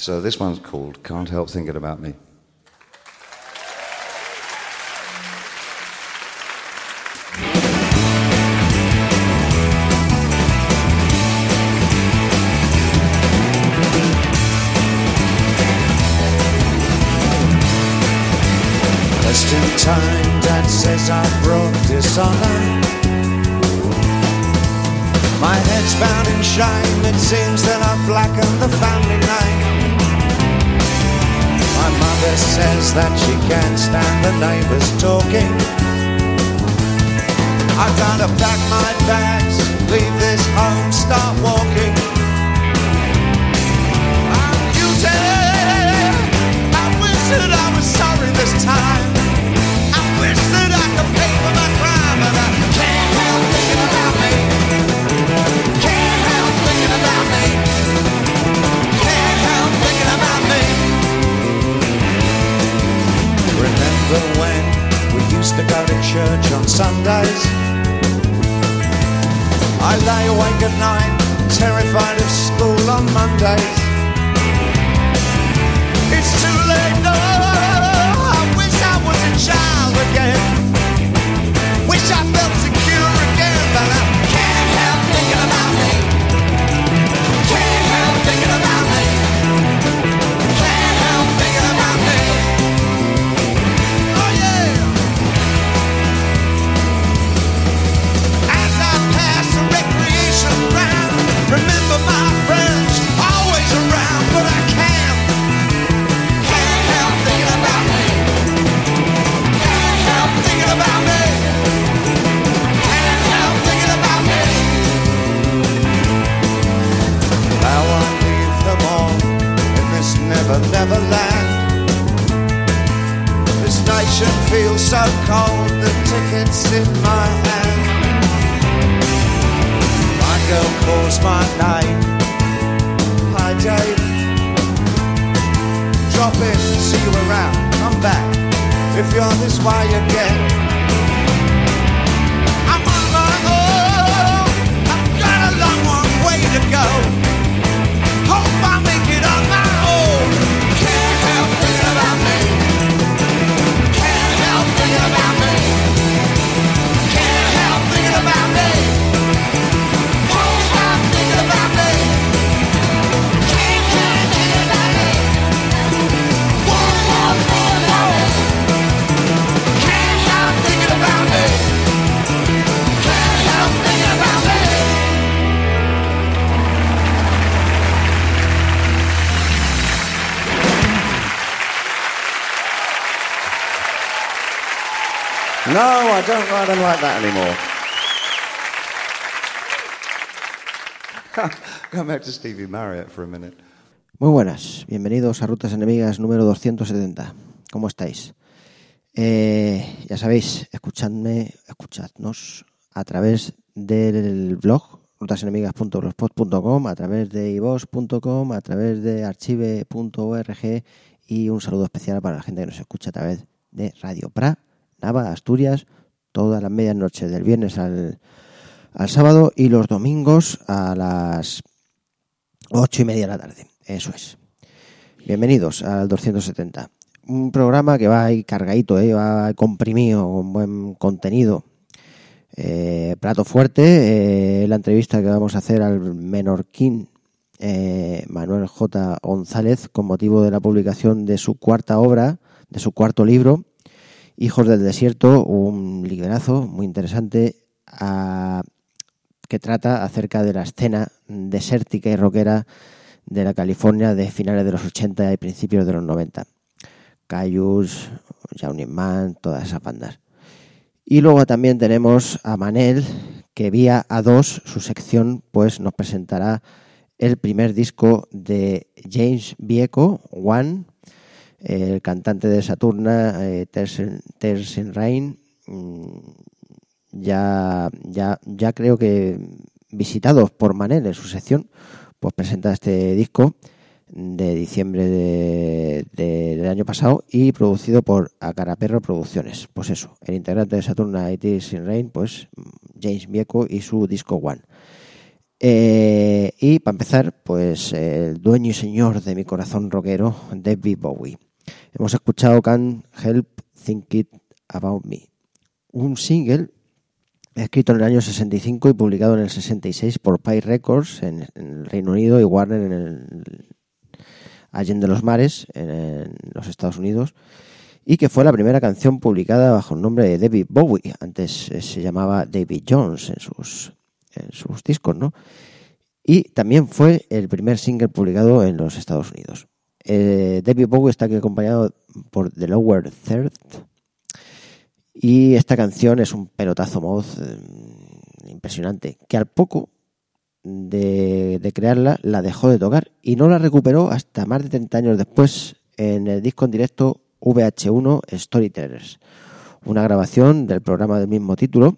So this one's called Can't Help Thinking About Me. Question time, Dad says I brought dishonor. My head's bound in shame, it seems that I've blackened the family name. My mother says that she can't stand the neighbours talking. I've got to pack my bags, leave this home, start walking. I'm guilty, I wish that I was sorry this time. I wish that I could pay for my crime, but I can't help thinking about me. Can't help thinking about me. Can't help thinking about me. Remember when we used to go to church on Sundays? I lay awake at night, terrified of school on Mondays. It's too late, no, I wish I was a child again. Wish I felt secure again, but I can't help thinking about me. Can't help thinking about me. Can't help thinking about me. Oh yeah. As I pass the recreation ground, remember my friends always around, but I can't help thinking about me. Can't help thinking about me. Can't help thinking about me. How I leave them all in this never, never land. This nation feels so cold, the ticket's in my hand. My girl calls my name. Hi Dave. Drop in, see you around, come back if you're this way again. I'm on my own, I've got a long, long way to go. Hope I make it on my own. Can't help thinking about me. Can't help thinking about me. Can't help thinking about me. Won't stop thinking about me. Can't help thinking about me. Won't stop thinking about me. Can't help thinking about me. Can't help thinking about me. No, I don't like that anymore. Go back to Stevie Marriott for a minute. Muy buenas, bienvenidos a Rutas Enemigas número 270. ¿Cómo estáis? Ya sabéis, escuchadnos a través del blog rutasenemigas.blogspot.com, a través de iVoox.com, a través de archive.org y un saludo especial para la gente que nos escucha a través de Radio Pra, Nava, Asturias, todas las medianoches del viernes al sábado y los domingos a las 8:30 de la tarde. Eso es. Bienvenidos al 270. Un programa que va ahí cargadito, va comprimido, con buen contenido. Plato fuerte, la entrevista que vamos a hacer al menorquín Manuel J. González con motivo de la publicación de su cuarta obra, de su cuarto libro, Hijos del Desierto, un librazo muy interesante que trata acerca de la escena desértica y rockera de la California de finales de los 80 y principios de los 90. Caius, Jaunie Mann, todas esas bandas. Y luego también tenemos a Manel, que vía A2, su sección, pues nos presentará el primer disco de James Vieco, One, el cantante de Saturna, Tears in Rain, ya creo que visitados por Manel en su sección, pues presenta este disco de diciembre del año pasado y producido por Acaraperro Producciones. Pues eso, el integrante de Saturna y Tears in Rain, pues James Vieco y su disco One. Y para empezar, pues el dueño y señor de mi corazón rockero, David Bowie. Hemos escuchado Can't Help Thinking About Me, un single escrito en el año 65 y publicado en el 66 por Pye Records en el Reino Unido y Warner Allende los Mares en los Estados Unidos, y que fue la primera canción publicada bajo el nombre de David Bowie. Antes se llamaba David Jones en sus discos, ¿no? Y también fue el primer single publicado en los Estados Unidos. David Bowie está aquí acompañado por The Lower Third, y esta canción es un pelotazo voz impresionante, que al poco de crearla la dejó de tocar y no la recuperó hasta más de 30 años después en el disco en directo VH1 Storytellers, una grabación del programa del mismo título,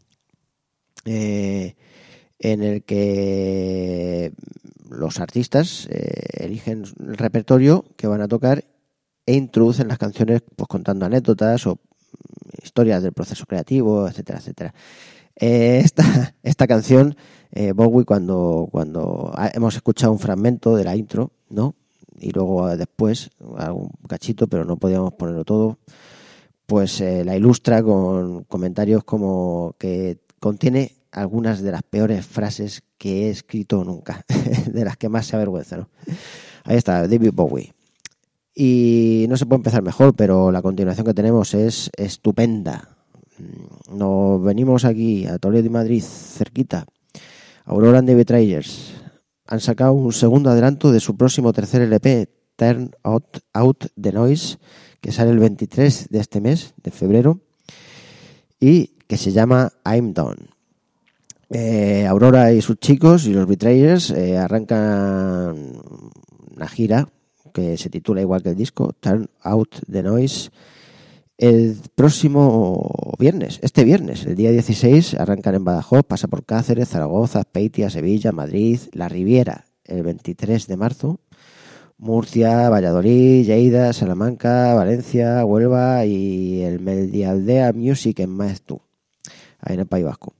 en el que los artistas eligen el repertorio que van a tocar e introducen las canciones pues contando anécdotas o historias del proceso creativo, etcétera, etcétera. Esta canción, Bowie, cuando hemos escuchado un fragmento de la intro, ¿no? Y luego después algún cachito, pero no podíamos ponerlo todo, pues la ilustra con comentarios como que contiene algunas de las peores frases que he escrito nunca, de las que más se avergüenza, ¿no? Ahí está, David Bowie. Y no se puede empezar mejor, pero la continuación que tenemos es estupenda. Nos venimos aquí a Toledo y Madrid, cerquita. Aurora and the Betrayers han sacado un segundo adelanto de su próximo tercer LP, Turn Out the Noise, que sale el 23 de este mes, de febrero, y que se llama I'm Done. Aurora y sus chicos y los Betrayers arrancan una gira que se titula igual que el disco, Turn Out the Noise, el próximo viernes, este viernes, el día 16, arrancan en Badajoz, pasa por Cáceres, Zaragoza, Azpeitia, Sevilla, Madrid, La Riviera, el 23 de marzo, Murcia, Valladolid, Lleida, Salamanca, Valencia, Huelva y el Medialdea Music en Maeztu, ahí en el País Vasco.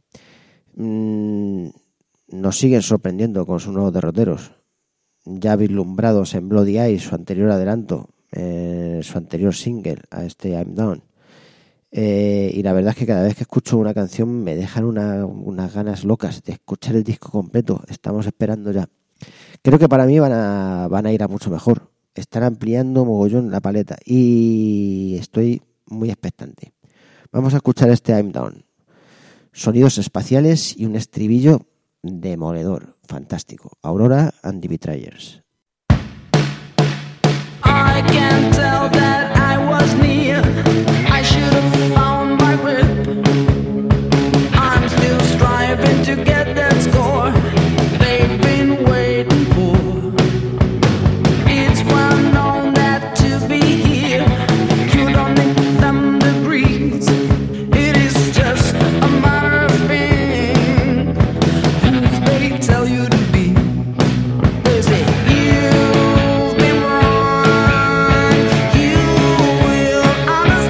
Nos siguen sorprendiendo con sus nuevos derroteros, ya vislumbrados en Bloody Eyes, su anterior adelanto, su anterior single a este I'm Done. Y la verdad es que cada vez que escucho una canción me dejan unas ganas locas de escuchar el disco completo. Estamos esperando ya. Creo que para mí van a ir a mucho mejor. Están ampliando mogollón la paleta y estoy muy expectante. Vamos a escuchar este I'm Done. Sonidos espaciales y un estribillo demoledor, fantástico. Aurora and the Betrayers. I can tell that I was near. I should have found my grip. I'm still striving to get that score they've been waiting for. It's well known that to be here, you don't make them degrees. It is just a matter of being who they tell you to be. They say you've been wrong. You will understand.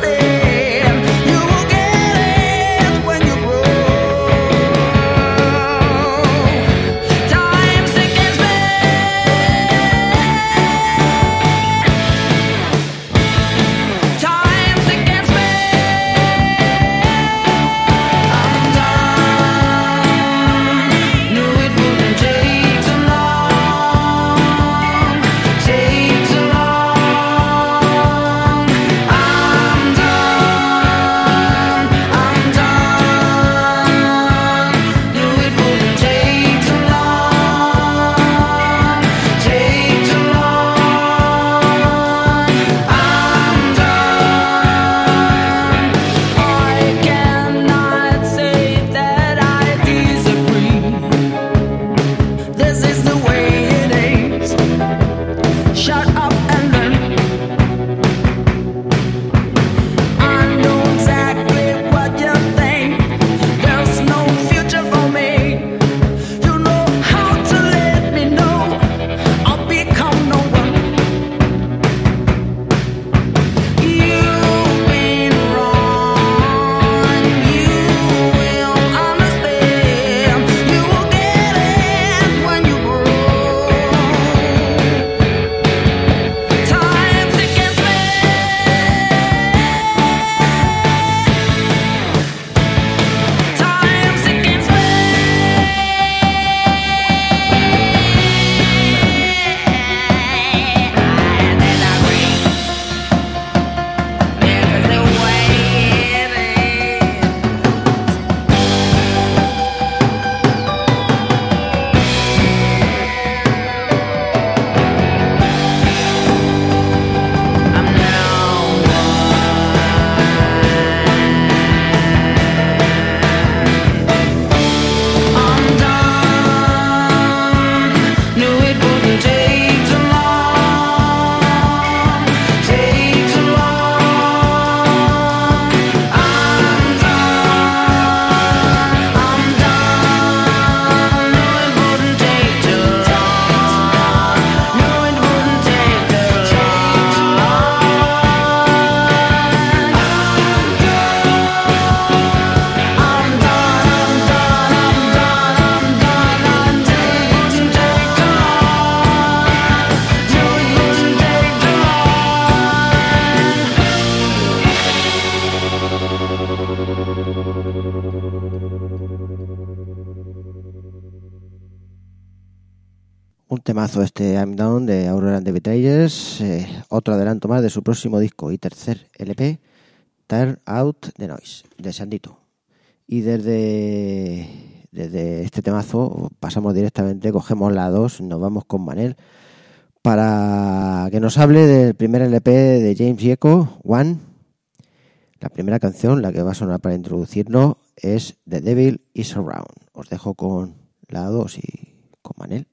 temazo este I'm Down de Aurora and the Betrayers, otro adelanto más de su próximo disco y tercer LP, Turn Out the Noise, de Sandito. Y desde este temazo pasamos directamente, cogemos la 2, nos vamos con Manel para que nos hable del primer LP de James Gieco, One. La primera canción, la que va a sonar para introducirnos, es The Devil Is Around. Os dejo con la 2 y con Manel.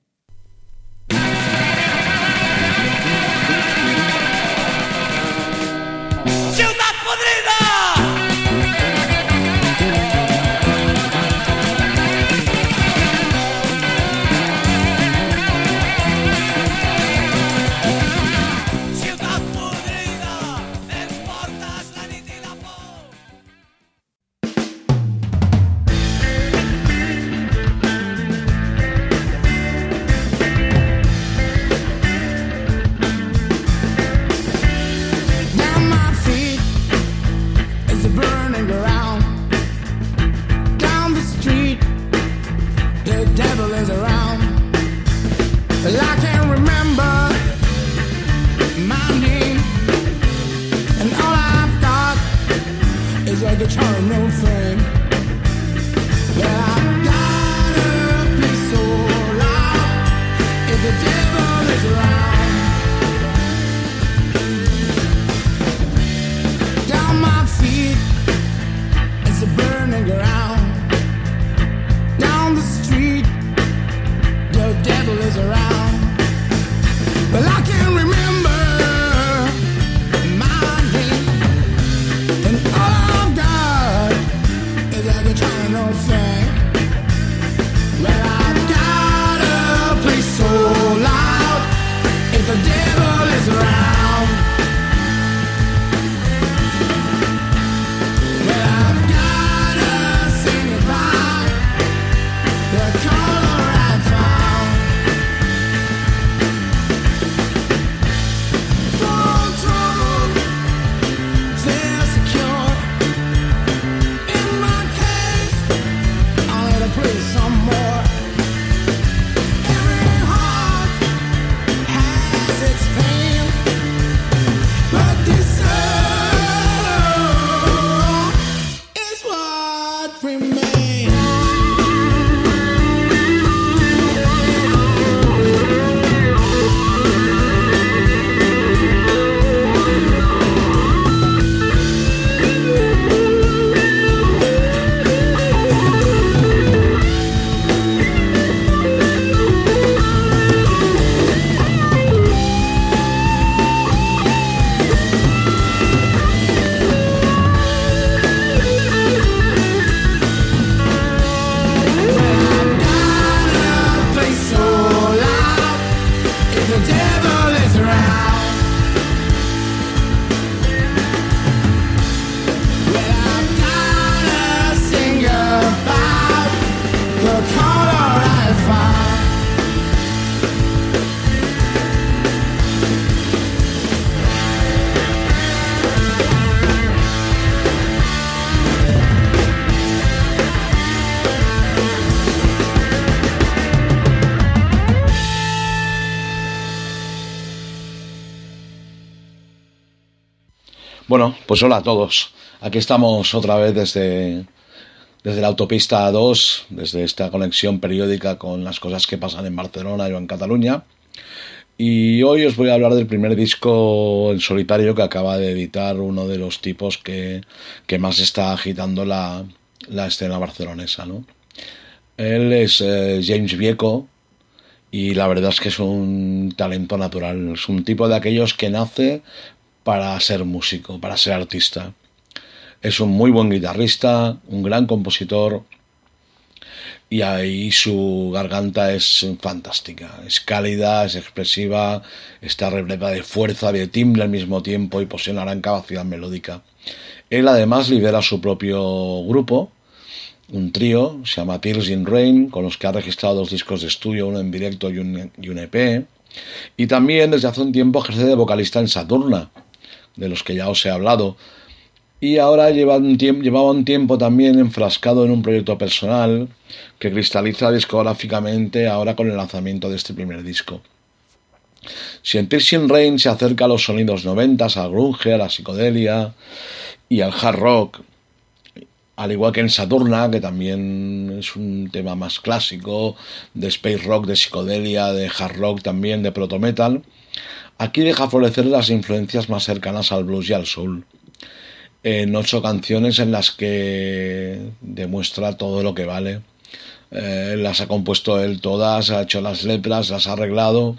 ¡Ciudad podrida! Ciudad podrida, exportas la nit y la por. Down my feet is a burning ground. Down the street, the devil is around. Well, I can't remember my name, and all I've got is a guitar, no fame. Well, I've gotta be so loud if the devil is around. Down my feet is a burning ground. Down the street, the devil is around. Well, I can't remember my name, and all I've got is a eternal thing. Well, I've gotta play so loud if the devil is around. Well, I've gotta sing about the color I found. Full trouble, feel secure. In my case, I'll let her play some more. Every heart has its pain, but this soul is what remains. Gotta play so loud if the devil is around. Well, I've gotta sing about the color I found. Bueno, pues hola a todos. Aquí estamos otra vez desde la autopista A2, desde esta conexión periódica con las cosas que pasan en Barcelona y en Cataluña. Y hoy os voy a hablar del primer disco en solitario que acaba de editar uno de los tipos que más está agitando la escena barcelonesa, ¿no? Él es James Gieco y la verdad es que es un talento natural. Es un tipo de aquellos que nace para ser músico, para ser artista. Es un muy buen guitarrista, un gran compositor y ahí su garganta es fantástica. Es cálida, es expresiva, está repleta de fuerza, de timbre al mismo tiempo y posee una gran capacidad melódica. Él además lidera su propio grupo, un trío, se llama Tears in Rain, con los que ha registrado 2 discos de estudio, uno en directo y un EP. Y también desde hace un tiempo ejerce de vocalista en Saturna, de los que ya os he hablado. Y ahora llevaba un tiempo también enfrascado en un proyecto personal que cristaliza discográficamente ahora con el lanzamiento de este primer disco. Si en Piercing Rain se acerca a los sonidos 90s, al grunge, a la psicodelia y al hard rock, al igual que en Saturna, que también es un tema más clásico, de space rock, de psicodelia, de hard rock también, de proto metal, aquí deja florecer las influencias más cercanas al blues y al soul, en 8 canciones en las que demuestra todo lo que vale. Las ha compuesto él todas, ha hecho las letras, las ha arreglado,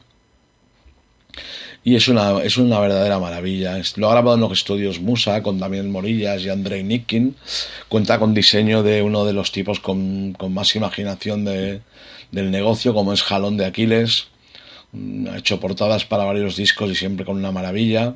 y es una verdadera maravilla. Lo ha grabado en los estudios Musa con Damián Morillas y Andrei Nikin. Cuenta con diseño de uno de los tipos con más imaginación del negocio, como es Jalón de Aquiles. Ha hecho portadas para varios discos y siempre con una maravilla.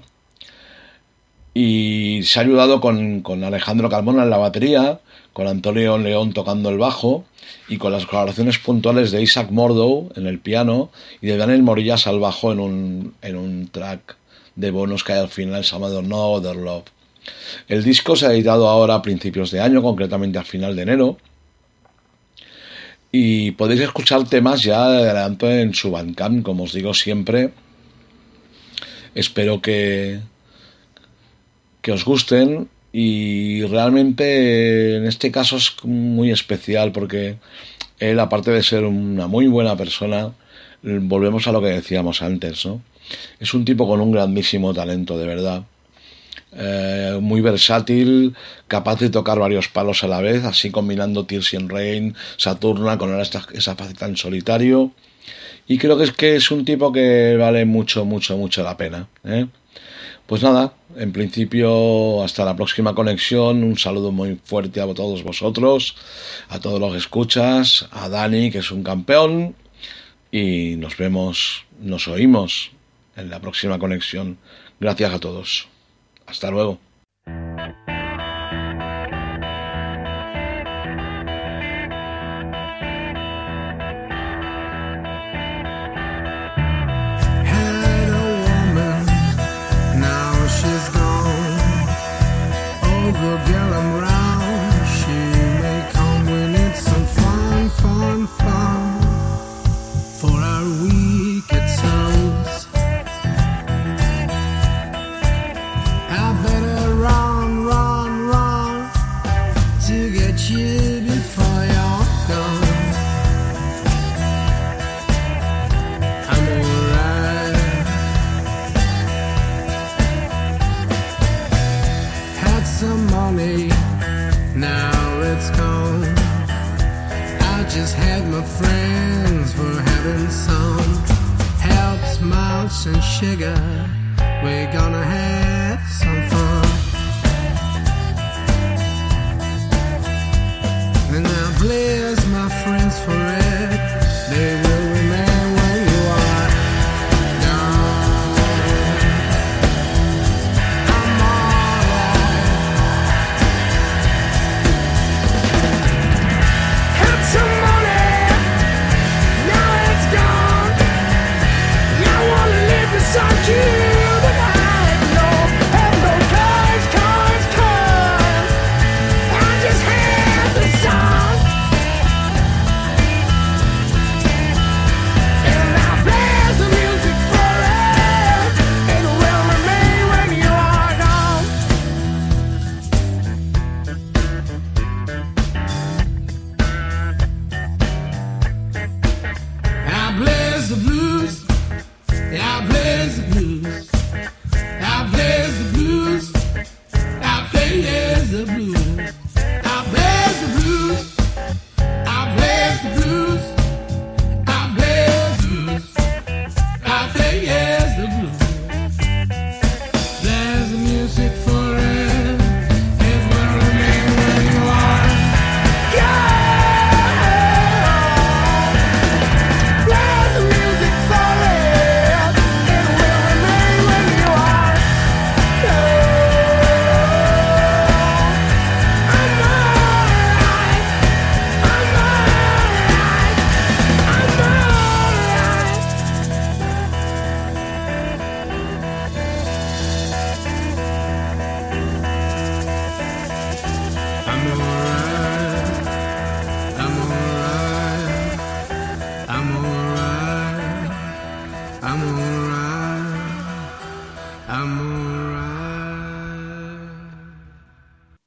Y se ha ayudado con Alejandro Carmona en la batería, con Antonio León tocando el bajo y con las colaboraciones puntuales de Isaac Mordow en el piano y de Daniel Morillas al bajo en un track de bonus que hay al final llamado No Other Love. El disco se ha editado ahora a principios de año, concretamente al final de enero, y podéis escuchar temas ya de adelanto en su Bandcamp, como os digo siempre. Espero que os gusten. Y realmente en este caso es muy especial porque él, aparte de ser una muy buena persona, volvemos a lo que decíamos antes, ¿no? Es un tipo con un grandísimo talento, de verdad. Muy versátil, capaz de tocar varios palos a la vez, así combinando Piercing Rain, Saturna con esa faceta en solitario. Y creo que es un tipo que vale mucho, mucho, mucho la pena, ¿eh? Pues nada, en principio hasta la próxima conexión, un saludo muy fuerte a todos vosotros, a todos los que escuchas, a Dani, que es un campeón, y nos oímos en la próxima conexión. Gracias a todos. Hasta luego. Good girl I'm round, she may come, we need some fun, fun, fun for our wicked souls. I better run, run, run to get you before you're gone. I'm alright. Had some money, now it's gone. I just had my friends for having some help, smiles and sugar. We're gonna have some fun. And now bless my friends for it, they will remain where you are. I'm alright. Had some money, now it's gone. I wanna live beside you, but I have no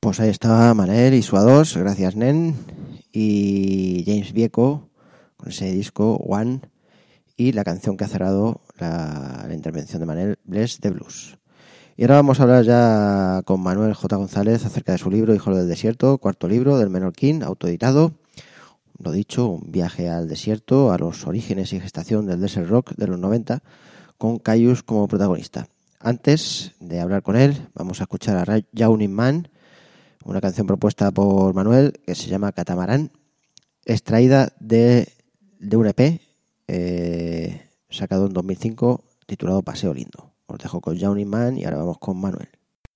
Pues ahí estaba Manel y su A2, gracias Nen, y James Vieco con ese disco One y la canción que ha cerrado la intervención de Manel, Bless the Blues. Y ahora vamos a hablar ya con Manuel J. González acerca de su libro Hijos del Desierto, cuarto libro del Menorquín, autoeditado. Lo dicho, un viaje al desierto, a los orígenes y gestación del desert rock de los 90, con Kyuss como protagonista. Antes de hablar con él, vamos a escuchar a Yawning Man, una canción propuesta por Manuel que se llama Catamarán, extraída de un EP sacado en 2005 titulado Paseo Lindo. Os dejo con Yawning Man y ahora vamos con Manuel.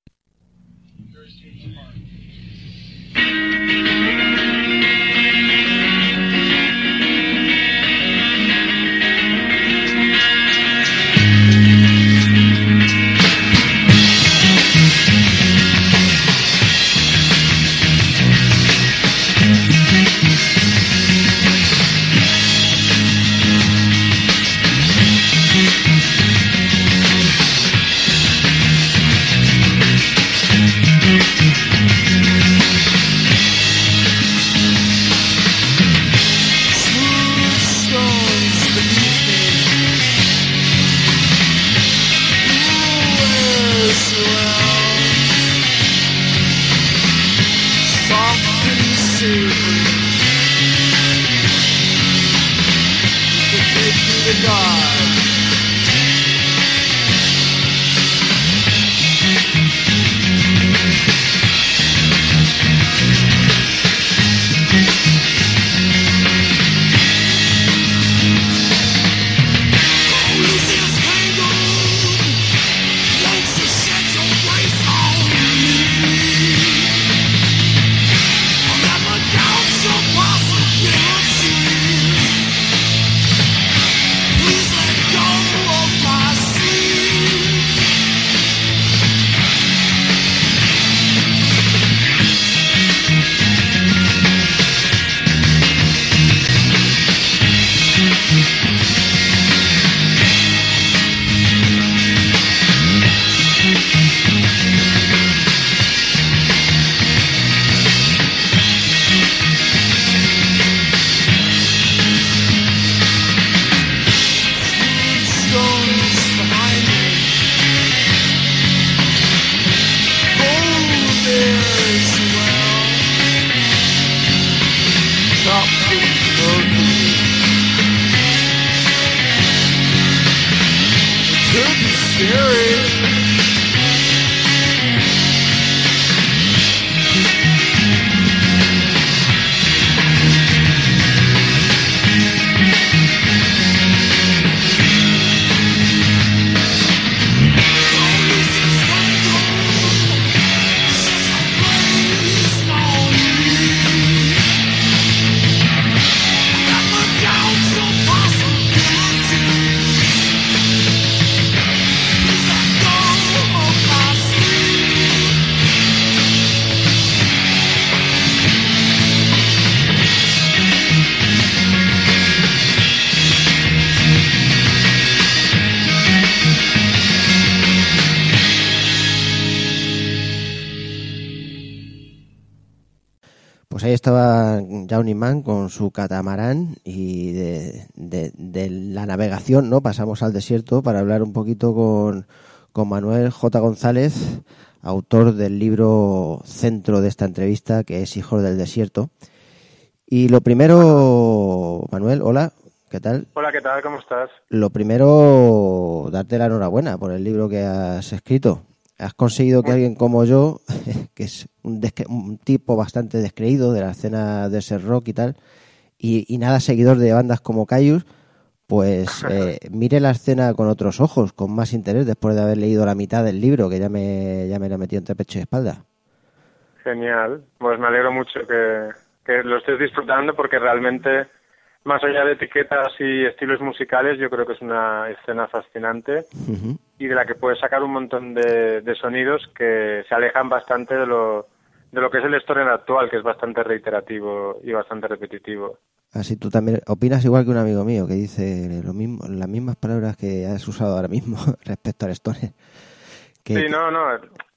Pues ahí estaba Yawning Man con su catamarán y de la navegación, ¿no? Pasamos al desierto para hablar un poquito con Manuel J. González, autor del libro centro de esta entrevista, que es Hijos del Desierto. Y lo primero, Manuel, hola, ¿qué tal? Hola, ¿qué tal? ¿Cómo estás? Lo primero, darte la enhorabuena por el libro que has escrito. Has conseguido que alguien como yo, que es un tipo bastante descreído de la escena de ser rock y tal, y nada seguidor de bandas como Kyuss, pues mire la escena con otros ojos, con más interés, después de haber leído la mitad del libro, que ya me lo he metido entre pecho y espalda. Genial. Pues me alegro mucho que lo estés disfrutando, porque realmente, más allá de etiquetas y estilos musicales, yo creo que es una escena fascinante y de la que puedes sacar un montón de sonidos que se alejan bastante de lo que es el stoner actual, que es bastante reiterativo y bastante repetitivo. Así tú también opinas igual que un amigo mío que dice lo mismo, las mismas palabras que has usado ahora mismo respecto al stoner. Sí, no.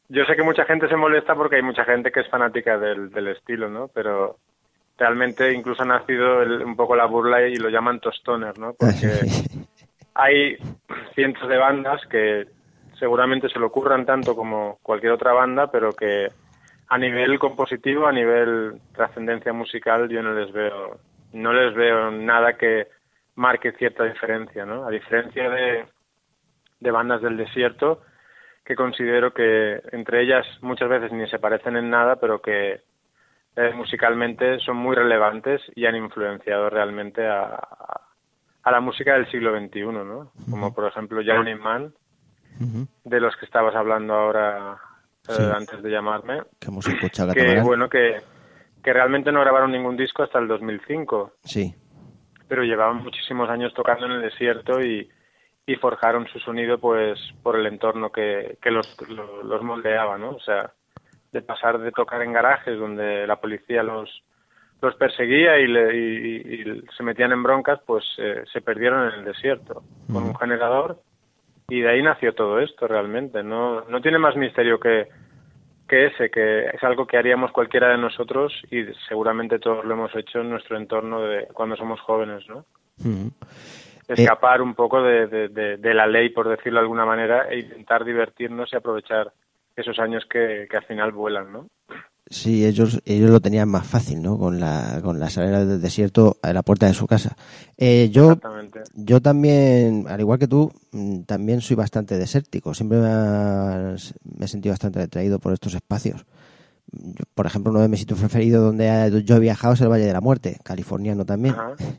yo sé que mucha gente se molesta porque hay mucha gente que es fanática del estilo, ¿no? Pero realmente incluso ha nacido un poco la burla y lo llaman tostoner, ¿no? Porque hay cientos de bandas que seguramente se lo ocurran tanto como cualquier otra banda, pero que a nivel compositivo, a nivel trascendencia musical, yo no les veo nada que marque cierta diferencia, ¿no? A diferencia de bandas del desierto, que considero que entre ellas muchas veces ni se parecen en nada, pero que musicalmente son muy relevantes y han influenciado realmente a la música del siglo XXI, ¿no? Como por ejemplo Johnny Mann, de los que estabas hablando ahora antes de llamarme, que hemos escuchado que bueno, que realmente no grabaron ningún disco hasta el 2005. Sí. Pero llevaban muchísimos años tocando en el desierto y forjaron su sonido pues por el entorno que los moldeaba, ¿no? O sea, de pasar de tocar en garajes donde la policía los perseguía y se metían en broncas, pues se perdieron en el desierto con un generador, y de ahí nació todo esto realmente. No tiene más misterio que ese, que es algo que haríamos cualquiera de nosotros y seguramente todos lo hemos hecho en nuestro entorno de cuando somos jóvenes, ¿no? Escapar un poco de la ley, por decirlo de alguna manera, e intentar divertirnos y aprovechar esos años que al final vuelan, ¿no? Sí, ellos lo tenían más fácil, ¿no? Con la salida del desierto a la puerta de su casa. Yo también, al igual que tú, también soy bastante desértico. Siempre me he sentido bastante atraído por estos espacios. Por ejemplo, uno de mis sitios preferidos donde yo he viajado es el Valle de la Muerte, californiano también.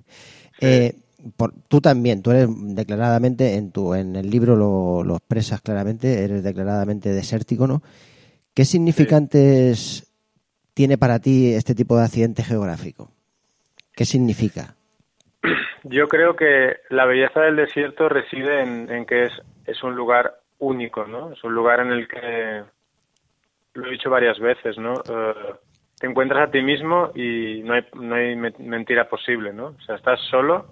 Tú también, tú eres declaradamente, en el libro lo expresas claramente, eres declaradamente desértico, ¿no? ¿Qué significantes tiene para ti este tipo de accidente geográfico? ¿Qué significa? Yo creo que la belleza del desierto reside en que es un lugar único, ¿no? Es un lugar en el que, lo he dicho varias veces, ¿no? Te encuentras a ti mismo y no hay mentira posible, ¿no? O sea, estás solo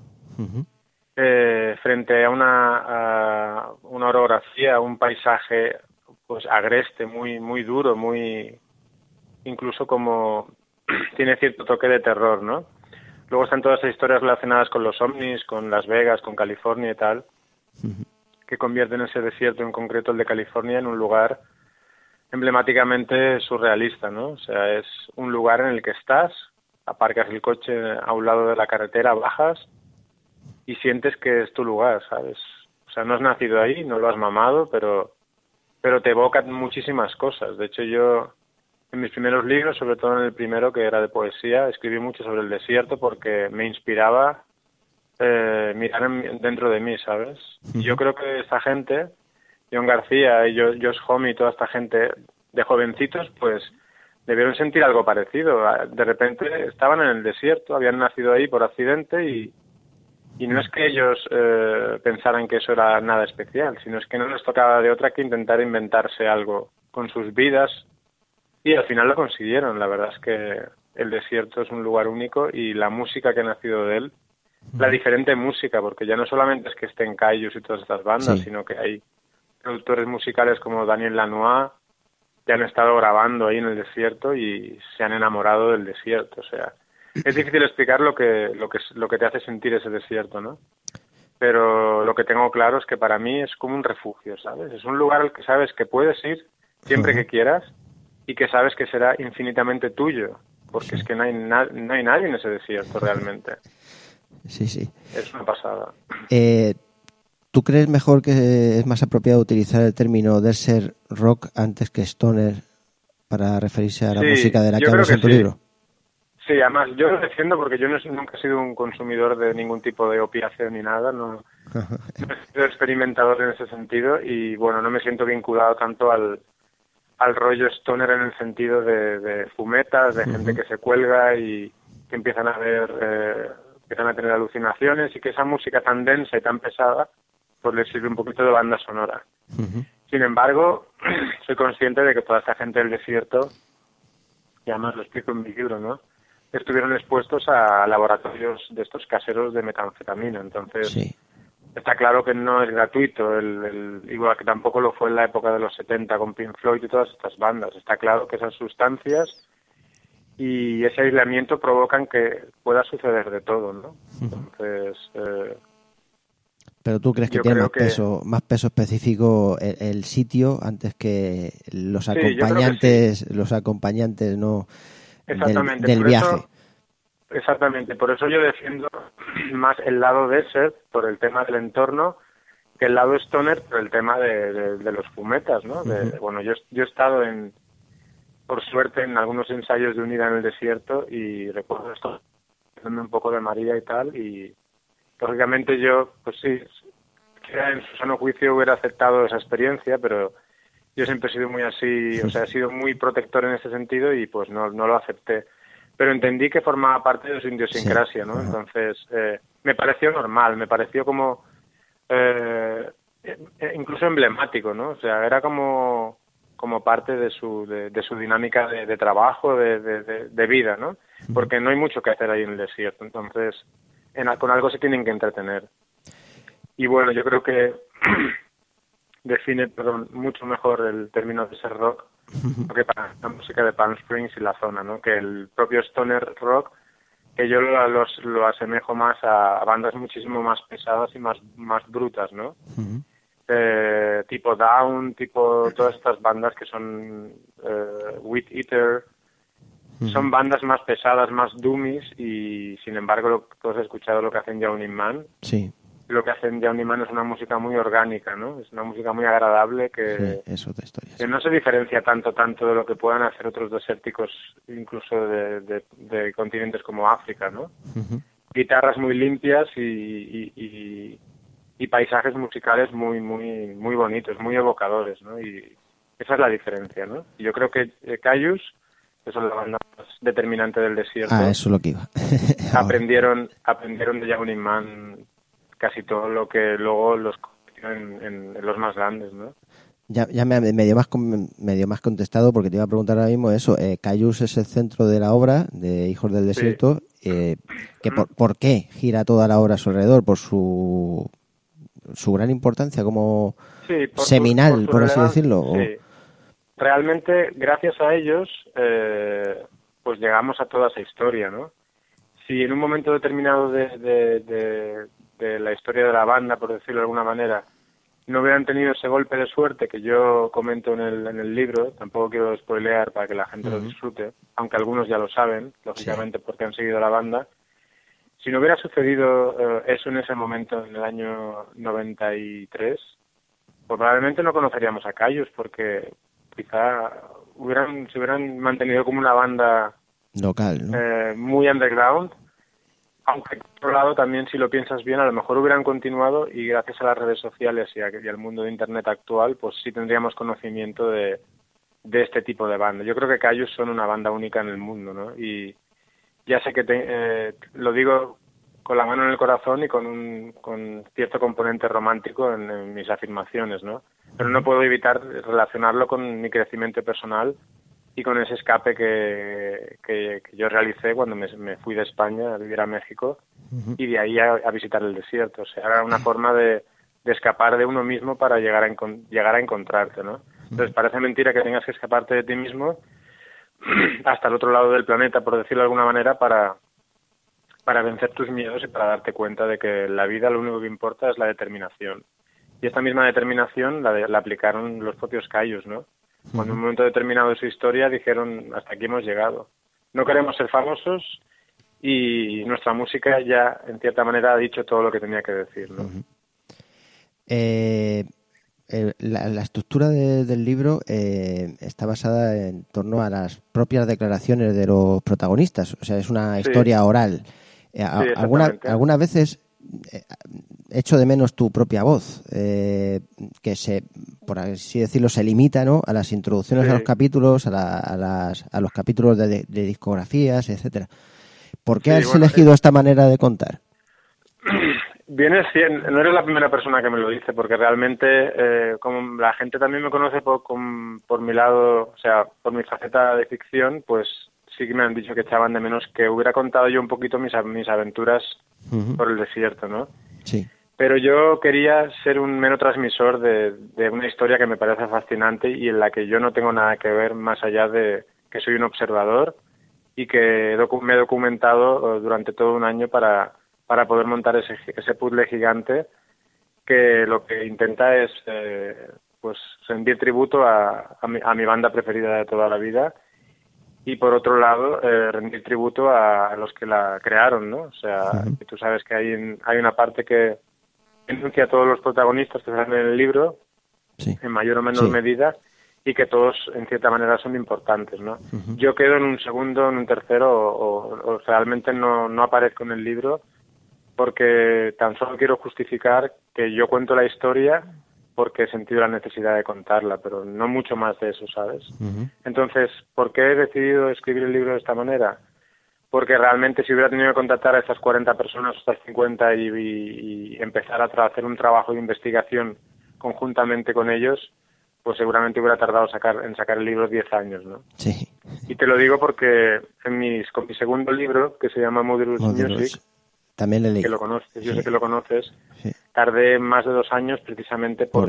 frente a una orografía, un paisaje pues agreste, muy muy duro, muy incluso como tiene cierto toque de terror, ¿no? Luego están todas esas historias relacionadas con los ovnis, con Las Vegas, con California y tal, que convierten ese desierto, en concreto el de California, en un lugar emblemáticamente surrealista, ¿no? O sea, es un lugar en el que estás, aparcas el coche a un lado de la carretera, bajas y sientes que es tu lugar, ¿sabes? O sea, no has nacido ahí, no lo has mamado, pero te evocan muchísimas cosas. De hecho, yo en mis primeros libros, sobre todo en el primero, que era de poesía, escribí mucho sobre el desierto porque me inspiraba mirar dentro de mí, ¿sabes? Y yo creo que esta gente, John García y Josh Homme y toda esta gente de jovencitos, pues debieron sentir algo parecido. De repente estaban en el desierto, habían nacido ahí por accidente y no es que ellos pensaran que eso era nada especial, sino es que no les tocaba de otra que intentar inventarse algo con sus vidas y al final lo consiguieron. La verdad es que el desierto es un lugar único y la música que ha nacido de él, la diferente música, porque ya no solamente es que estén Kaijus y todas estas bandas, sino que hay productores musicales como Daniel Lanois que han estado grabando ahí en el desierto y se han enamorado del desierto. O sea, es difícil explicar lo que te hace sentir ese desierto, ¿no? Pero lo que tengo claro es que para mí es como un refugio, ¿sabes? Es un lugar al que sabes que puedes ir siempre que quieras y que sabes que será infinitamente tuyo, porque es que no hay nadie en ese desierto realmente. Sí, sí. Es una pasada. ¿Tú crees mejor que es más apropiado utilizar el término desert rock antes que stoner para referirse a la música de la que hablas en tu libro? Sí, además yo lo defiendo porque yo nunca he sido un consumidor de ningún tipo de opiáceo ni nada, no he sido experimentador en ese sentido y bueno, no me siento vinculado tanto al rollo stoner en el sentido de fumetas, de gente que se cuelga y que empiezan a tener alucinaciones y que esa música tan densa y tan pesada pues les sirve un poquito de banda sonora. Sin embargo, soy consciente de que toda esta gente del desierto, y además lo explico en mi libro, ¿no?, estuvieron expuestos a laboratorios de estos caseros de metanfetamina. Entonces, está claro que no es gratuito, igual que tampoco lo fue en la época de los 70 con Pink Floyd y todas estas bandas. Está claro que esas sustancias y ese aislamiento provocan que pueda suceder de todo, ¿no? Entonces, pero tú crees que yo tiene creo más peso específico el sitio antes que los Sí, yo creo que acompañantes, los acompañantes no exactamente, del por viaje. eso, exactamente, por eso yo defiendo más el lado desert por el tema del entorno que el lado stoner por el tema de los fumetas, ¿no? Bueno, yo he estado por suerte en algunos ensayos de Unida en el desierto y recuerdo esto haciendo un poco de María y tal, y lógicamente yo, pues sí, en su sano juicio hubiera aceptado esa experiencia, pero yo siempre he sido muy así, o sea, he sido muy protector en ese sentido y pues no lo acepté. Pero entendí que formaba parte de su idiosincrasia, ¿no? Entonces, me pareció normal, me pareció como incluso emblemático, ¿no? O sea, era como parte de su dinámica de trabajo, de vida, ¿no? Porque no hay mucho que hacer ahí en el desierto, entonces con algo se tienen que entretener. Y bueno, yo creo que define mucho mejor el término de ser rock que para la música de Palm Springs y la zona, ¿no? Que el propio stoner rock, que yo lo asemejo más a bandas muchísimo más pesadas y más brutas, ¿no? Tipo Down, tipo todas estas bandas que son Wheat Eater, son bandas más pesadas, más doomies, y sin embargo tú has escuchado lo que hacen Yawning Man. Sí. Lo que hacen Yawning Man es una música muy orgánica, ¿no? Es una música muy agradable que, sí, es otra historia, que no se diferencia tanto de lo que puedan hacer otros desérticos, incluso de continentes como África, ¿no? Guitarras muy limpias y paisajes musicales muy bonitos, muy evocadores, ¿no? Y esa es la diferencia, ¿no? Y yo creo que Caius, que son la banda más determinante del desierto, eso es lo que iba. aprendieron de Yawning Man casi todo lo que luego los convirtió en los más grandes, ¿no? Ya me medio más contestado, porque te iba a preguntar ahora mismo eso. Caius es el centro de la obra de Hijos del Desierto. Sí. ¿Por qué gira toda la obra a su alrededor? ¿Por su gran importancia como seminal, por así decirlo? Sí. Realmente, gracias a ellos, pues llegamos a toda esa historia, ¿no? Si en un momento determinado de la historia de la banda, por decirlo de alguna manera, no hubieran tenido ese golpe de suerte que yo comento en el libro, tampoco quiero spoilear para que la gente lo disfrute, aunque algunos ya lo saben, lógicamente, porque han seguido la banda. Si no hubiera sucedido eso en ese momento, en el año 93, pues probablemente no conoceríamos a Caius, porque quizá se hubieran mantenido como una banda local, ¿no? Muy underground, aunque por otro lado también, si lo piensas bien, a lo mejor hubieran continuado, y gracias a las redes sociales y al mundo de internet actual, pues sí tendríamos conocimiento de este tipo de banda. Yo creo que Caius son una banda única en el mundo, ¿no? Y ya sé que lo digo con la mano en el corazón y con cierto componente romántico en mis afirmaciones, ¿no? Pero no puedo evitar relacionarlo con mi crecimiento personal y con ese escape que yo realicé cuando me fui de España a vivir a México y de ahí a visitar el desierto. O sea, era una forma de escapar de uno mismo para llegar a encontrarte, ¿no? Entonces parece mentira que tengas que escaparte de ti mismo hasta el otro lado del planeta, por decirlo de alguna manera, para vencer tus miedos y para darte cuenta de que en la vida lo único que importa es la determinación. Y esta misma determinación la aplicaron los propios Caius, ¿no? Cuando en un momento determinado de su historia dijeron, hasta aquí hemos llegado. No queremos ser famosos y nuestra música ya, en cierta manera, ha dicho todo lo que tenía que decir, ¿no? La estructura del libro está basada en torno a las propias declaraciones de los protagonistas. O sea, es una historia oral. Algunas veces echo de menos tu propia voz, que por así decirlo, se limita, ¿no?, a las introducciones a los capítulos, a los capítulos de discografías, etcétera. ¿Por qué has elegido esta manera de contar? No eres la primera persona que me lo dice, porque realmente como la gente también me conoce por mi lado, o sea, por mi faceta de ficción, pues sí que me han dicho que echaban de menos que hubiera contado yo un poquito mis aventuras por el desierto, ¿no? Sí. Pero yo quería ser un mero transmisor de una historia que me parece fascinante y en la que yo no tengo nada que ver más allá de que soy un observador y que me he documentado durante todo un año para poder montar ese puzzle gigante que lo que intenta es pues rendir tributo a mi banda preferida de toda la vida y por otro lado rendir tributo a los que la crearon, ¿no? O sea, que tú sabes que hay una parte que enuncia a todos los protagonistas que salen en el libro, Sí. en mayor o menor medida, y que todos, en cierta manera, son importantes, ¿no? Yo quedo en un segundo, en un tercero, o realmente no aparezco en el libro, porque tan solo quiero justificar que yo cuento la historia porque he sentido la necesidad de contarla, pero no mucho más de eso, ¿sabes? Entonces, ¿por qué he decidido escribir el libro de esta manera? Porque realmente si hubiera tenido que contactar a estas 40 personas, estas 50 y empezar a hacer un trabajo de investigación conjuntamente con ellos, pues seguramente hubiera tardado en sacar el libro 10 años, ¿no? Sí. Y te lo digo porque con mi segundo libro, que se llama Modulus Music, también le leí. que lo conoces, yo Sí. sé que lo conoces, Sí. tardé más de 2 años precisamente Por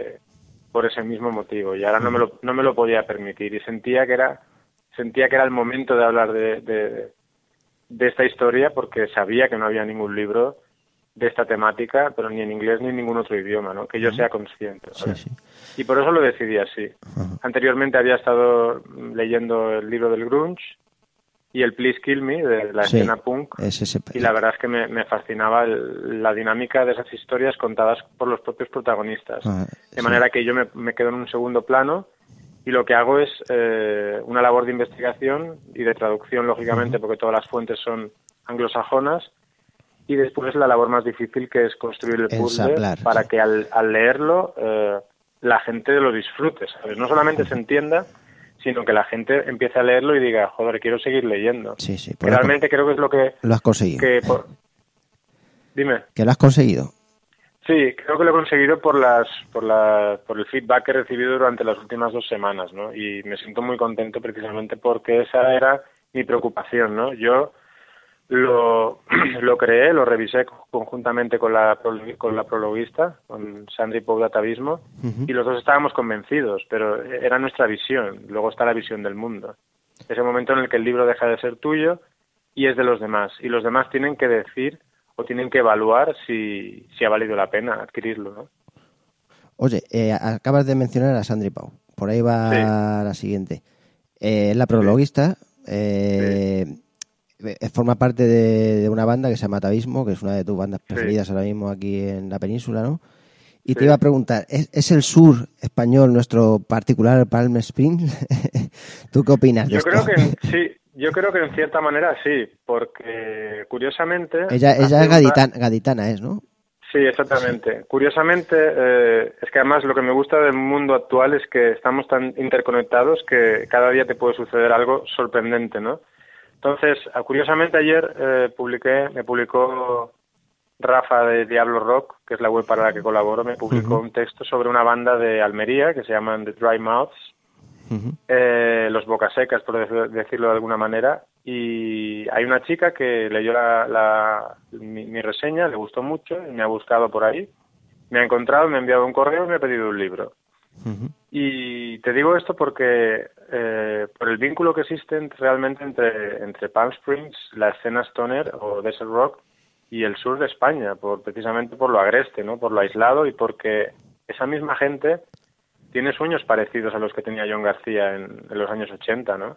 por ese mismo motivo, y ahora no me lo podía permitir, y sentía que era el momento de hablar de esta historia, porque sabía que no había ningún libro de esta temática, pero ni en inglés ni en ningún otro idioma, ¿no? Que yo sea consciente, ¿vale? Sí, sí. Y por eso lo decidí así. Anteriormente había estado leyendo el libro del grunge y el Please Kill Me, de la Sí, escena punk, es ese. y la verdad es que me fascinaba la dinámica de esas historias contadas por los propios protagonistas. De manera que yo me quedo en un segundo plano y lo que hago es una labor de investigación y de traducción, lógicamente, porque todas las fuentes son anglosajonas, y después la labor más difícil, que es construir el puzzle Ensamblar, para sí. que al leerlo la gente lo disfrute, ¿sabes? No solamente se entienda, sino que la gente empiece a leerlo y diga, joder, quiero seguir leyendo. Sí, sí. Que realmente creo que es lo que... Lo has conseguido. Dime. ¿Que lo has conseguido? Sí, creo que lo he conseguido por el feedback que he recibido durante las últimas 2 semanas, ¿no? Y me siento muy contento precisamente porque esa era mi preocupación, ¿no? Yo lo creé, lo revisé conjuntamente con la prologuista, con Sandri Pou de Atavismo, y los dos estábamos convencidos, pero era nuestra visión. Luego está la visión del mundo. Ese momento en el que el libro deja de ser tuyo y es de los demás. Y los demás tienen que decir o tienen que evaluar si ha valido la pena adquirirlo, ¿no? Oye, acabas de mencionar a Sandri Pou. Por ahí va la siguiente. Es la prologuista. Forma parte de una banda que se llama Atavismo, que es una de tus bandas preferidas ahora mismo aquí en la península, ¿no? Y te iba a preguntar, ¿es el sur español nuestro particular Palm Springs? ¿Tú qué opinas de esto? Yo creo que en cierta manera sí, porque curiosamente... Ella es gaditana, ¿es, no? Sí, exactamente. Sí. Curiosamente, es que además lo que me gusta del mundo actual es que estamos tan interconectados que cada día te puede suceder algo sorprendente, ¿no? Entonces, curiosamente ayer me publicó Rafa de Diablo Rock, que es la web para la que colaboro, me publicó un texto sobre una banda de Almería que se llaman The Dry Mouths, los bocasecas, por decirlo de alguna manera, y hay una chica que leyó mi reseña, le gustó mucho y me ha buscado por ahí, me ha encontrado, me ha enviado un correo y me ha pedido un libro. Y te digo esto porque por el vínculo que existe realmente entre Palm Springs, la escena stoner o desert rock, y el sur de España, precisamente por lo agreste, ¿no? Por lo aislado, y porque esa misma gente tiene sueños parecidos a los que tenía John García en los años 80, ¿no?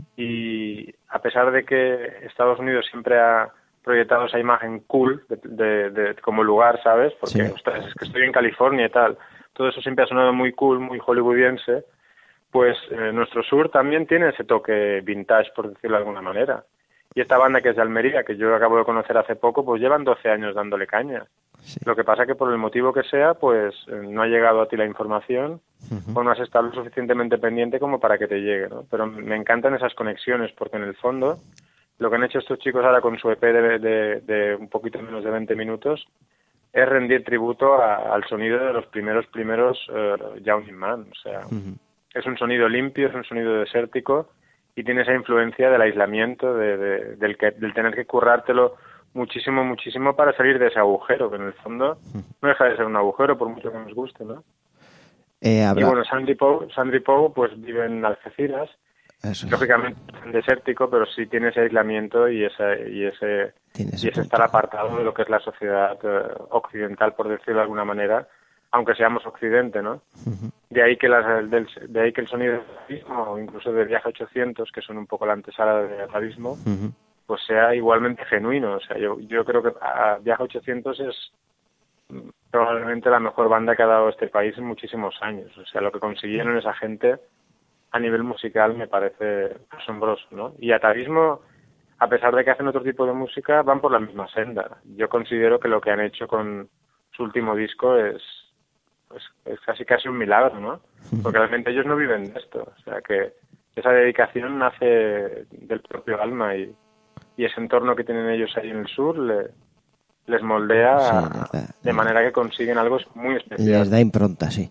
Y a pesar de que Estados Unidos siempre ha proyectado esa imagen cool de como lugar, ¿sabes? Porque, ostras, es que estoy en California y tal. Todo eso siempre ha sonado muy cool, muy hollywoodiense. Pues nuestro sur también tiene ese toque vintage, por decirlo de alguna manera. Y esta banda, que es de Almería, que yo acabo de conocer hace poco, pues llevan 12 años dándole caña. Sí. Lo que pasa que por el motivo que sea, pues no ha llegado a ti la información o no has estado lo suficientemente pendiente como para que te llegue, ¿no? Pero me encantan esas conexiones, porque en el fondo lo que han hecho estos chicos ahora con su EP de un poquito menos de 20 minutos es rendir tributo al sonido de los primeros Yawning Man. O sea, es un sonido limpio, es un sonido desértico, y tiene esa influencia del aislamiento, del tener que currártelo muchísimo, muchísimo para salir de ese agujero, que en el fondo no deja de ser un agujero, por mucho que nos guste, ¿no? Y bueno, Sandy Poe pues vive en Algeciras, lógicamente es desértico, pero sí tiene ese aislamiento y ese estar apartado de lo que es la sociedad occidental, por decirlo de alguna manera, aunque seamos occidente, ¿no? De ahí que el sonido del atavismo, o incluso de Viaje 800, que son un poco la antesala del atavismo, pues sea igualmente genuino. O sea, yo creo que Viaje 800 es probablemente la mejor banda que ha dado este país en muchísimos años. O sea, lo que consiguieron esa gente a nivel musical me parece asombroso, ¿no? Y atavismo, a pesar de que hacen otro tipo de música, van por la misma senda. Yo considero que lo que han hecho con su último disco es casi un milagro, ¿no? Porque realmente ellos no viven de esto. O sea, que esa dedicación nace del propio alma y ese entorno que tienen ellos ahí en el sur les moldea de manera que consiguen algo muy especial. Les da impronta, sí.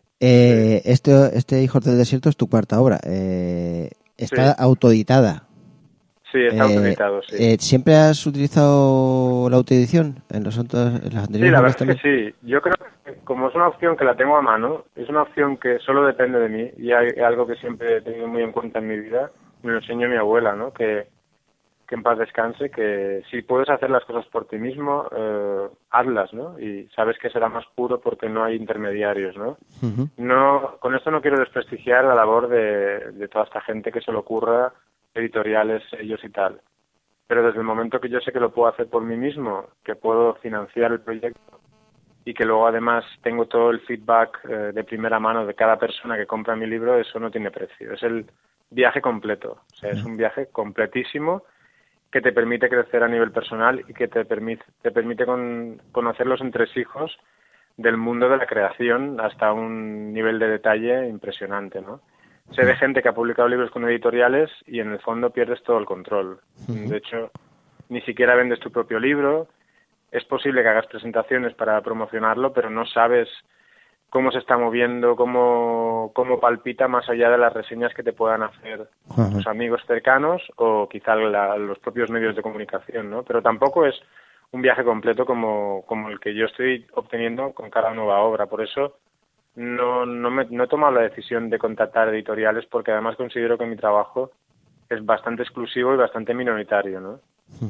Este Hijos del Desierto es tu cuarta obra. Está autoeditada. Sí, está autoeditado, sí. ¿Siempre has utilizado la autoedición en las anteriores? Sí, la verdad es que sí. Yo creo que como es una opción que la tengo a mano, es una opción que solo depende de mí y hay algo que siempre he tenido muy en cuenta en mi vida, me lo enseñó mi abuela, ¿no? Que en paz descanse, que si puedes hacer las cosas por ti mismo, hazlas, ¿no? Y sabes que será más puro porque no hay intermediarios, ¿no? No, con esto no quiero desprestigiar la labor de toda esta gente que se le ocurra, editoriales, sellos y tal. Pero desde el momento que yo sé que lo puedo hacer por mí mismo, que puedo financiar el proyecto y que luego además tengo todo el feedback de primera mano de cada persona que compra mi libro, eso no tiene precio. Es el viaje completo. O sea, es un viaje completísimo que te permite crecer a nivel personal y que te permite conocer los entresijos del mundo de la creación hasta un nivel de detalle impresionante, ¿no? Sé de gente que ha publicado libros con editoriales y en el fondo pierdes todo el control. De hecho, ni siquiera vendes tu propio libro. Es posible que hagas presentaciones para promocionarlo, pero no sabes cómo se está moviendo, cómo palpita más allá de las reseñas que te puedan hacer tus amigos cercanos o quizá los propios medios de comunicación, ¿no? Pero tampoco es un viaje completo como el que yo estoy obteniendo con cada nueva obra. Por eso no he tomado la decisión de contactar editoriales, porque además considero que mi trabajo es bastante exclusivo y bastante minoritario, ¿no?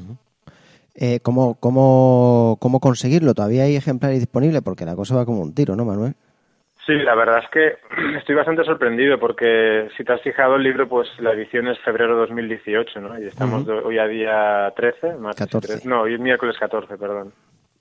¿Cómo conseguirlo? ¿Todavía hay ejemplares disponibles? Porque la cosa va como un tiro, ¿no, Manuel? Sí, la verdad es que estoy bastante sorprendido porque si te has fijado el libro, pues la edición es febrero 2018, ¿no? Y estamos hoy a día 13, martes 13, no, hoy es miércoles 14, perdón.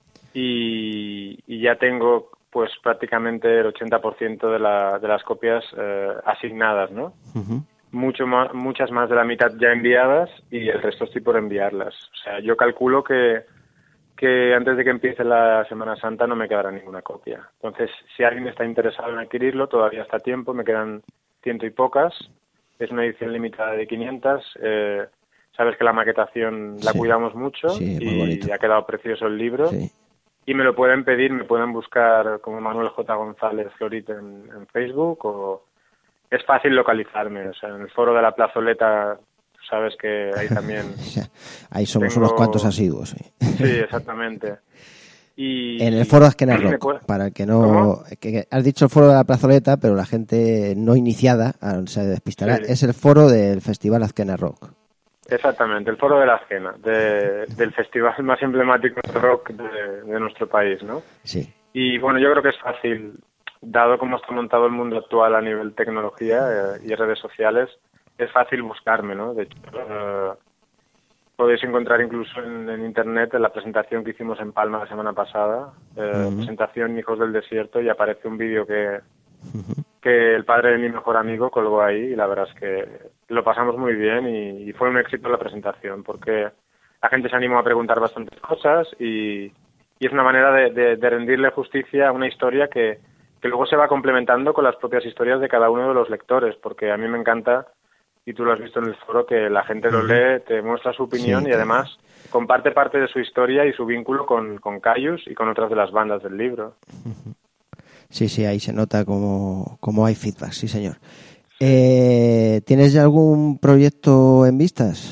Y ya tengo pues prácticamente el 80% de las copias asignadas, ¿no? Muchas más de la mitad ya enviadas y el resto estoy por enviarlas. O sea, yo calculo que antes de que empiece la Semana Santa no me quedará ninguna copia. Entonces, si alguien está interesado en adquirirlo, todavía está a tiempo, me quedan 100 y pocas. Es una edición limitada de 500. Sabes que la maquetación la cuidamos mucho y ha quedado precioso el libro. Sí. Y me lo pueden pedir, me pueden buscar como Manuel J. González Florit en Facebook o es fácil localizarme. O sea, en el foro de la Plazoleta, sabes que ahí también... ahí somos unos cuantos asiduos. Sí, exactamente. Y en el foro de Azkena Rock, para el que no... Que has dicho el foro de la Plazoleta, pero la gente no iniciada se despistará. Sí. Es el foro del Festival Azkena Rock. Exactamente, el foro de la Azkena, del festival más emblemático de rock de nuestro país, ¿no? Sí. Y bueno, yo creo que es fácil, dado cómo está montado el mundo actual a nivel tecnología y redes sociales, es fácil buscarme, ¿no? De hecho, podéis encontrar incluso en internet la presentación que hicimos en Palma la semana pasada, presentación Hijos del Desierto, y aparece un vídeo que el padre de mi mejor amigo colgó ahí, y la verdad es que lo pasamos muy bien y fue un éxito la presentación, porque la gente se animó a preguntar bastantes cosas y es una manera de rendirle justicia a una historia que luego se va complementando con las propias historias de cada uno de los lectores, porque a mí me encanta, y tú lo has visto en el foro, que la gente lo lee, te muestra su opinión y además comparte parte de su historia y su vínculo con Caius y con otras de las bandas del libro. Sí, ahí se nota como hay feedback, sí señor. ¿Tienes ya algún proyecto en vistas?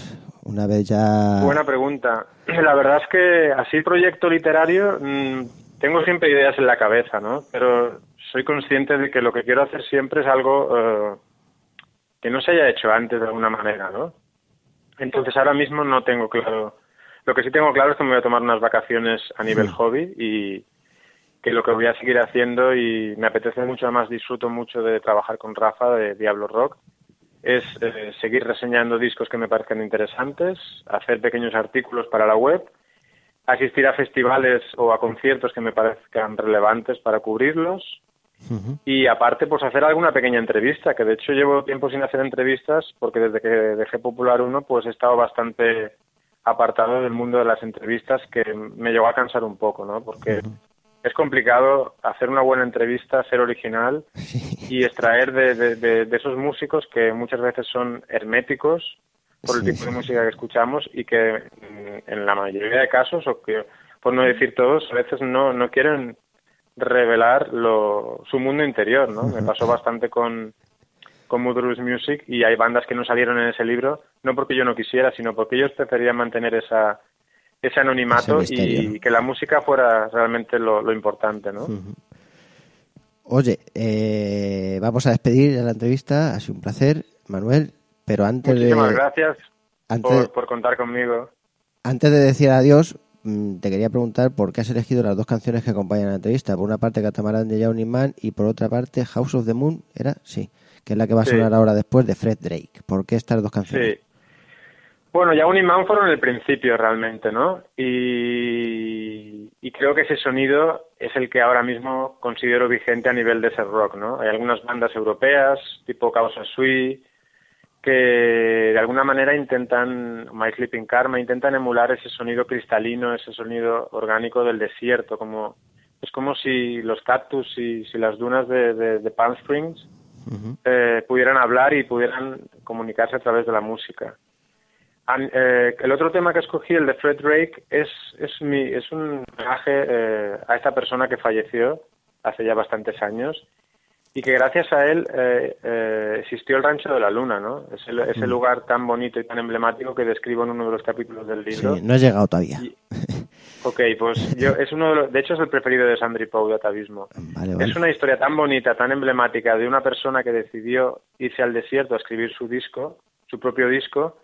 Una vez ya... Buena pregunta. La verdad es que así proyecto literario tengo siempre ideas en la cabeza, ¿no? Pero soy consciente de que lo que quiero hacer siempre es algo que no se haya hecho antes de alguna manera, ¿no? Entonces ahora mismo no tengo claro. Lo que sí tengo claro es que me voy a tomar unas vacaciones a nivel hobby y que lo que voy a seguir haciendo, y me apetece mucho, además disfruto mucho de trabajar con Rafa de Diablo Rock, es seguir reseñando discos que me parezcan interesantes, hacer pequeños artículos para la web, asistir a festivales o a conciertos que me parezcan relevantes para cubrirlos, y aparte pues hacer alguna pequeña entrevista, que de hecho llevo tiempo sin hacer entrevistas porque desde que dejé Popular 1 pues he estado bastante apartado del mundo de las entrevistas, que me llegó a cansar un poco, ¿no? Porque es complicado hacer una buena entrevista, ser original y extraer de esos músicos que muchas veces son herméticos por el tipo de música que escuchamos y que en la mayoría de casos, o que por no decir todos, a veces no quieren revelar su mundo interior, ¿no? Me pasó bastante con Motherless Music, y hay bandas que no salieron en ese libro, no porque yo no quisiera, sino porque ellos preferían mantener ese anonimato, ese misterio, y que la música fuera realmente lo importante, ¿no? Oye, vamos a despedir la entrevista. Ha sido un placer, Manuel, pero antes Muchísimas gracias por contar conmigo. Antes de decir adiós, te quería preguntar por qué has elegido las dos canciones que acompañan la entrevista. Por una parte, Catamarán de Johnny Man, y por otra parte, House of the Moon, ¿era? Sí, que es la que va a sonar ahora después, de Fred Drake. ¿Por qué estas dos canciones? Sí. Bueno, Johnny Man fueron el principio realmente, ¿no? Y creo que ese sonido es el que ahora mismo considero vigente a nivel de ese rock, ¿no? Hay algunas bandas europeas, tipo Causa Sui, que de alguna manera intentan, My Sleeping Karma, intentan emular ese sonido cristalino, ese sonido orgánico del desierto, es como si los cactus y si las dunas de Palm Springs pudieran hablar y pudieran comunicarse a través de la música. El otro tema que escogí, el de Fred Drake, es un homenaje a esta persona que falleció hace ya bastantes años, y que gracias a él existió el Rancho de la Luna, ¿no? Ese lugar tan bonito y tan emblemático que describo en uno de los capítulos del libro. Sí, no he llegado todavía. Ok, pues de hecho es el preferido de Sandri Pou, de Atavismo. Vale. Es una historia tan bonita, tan emblemática, de una persona que decidió irse al desierto a escribir su propio disco,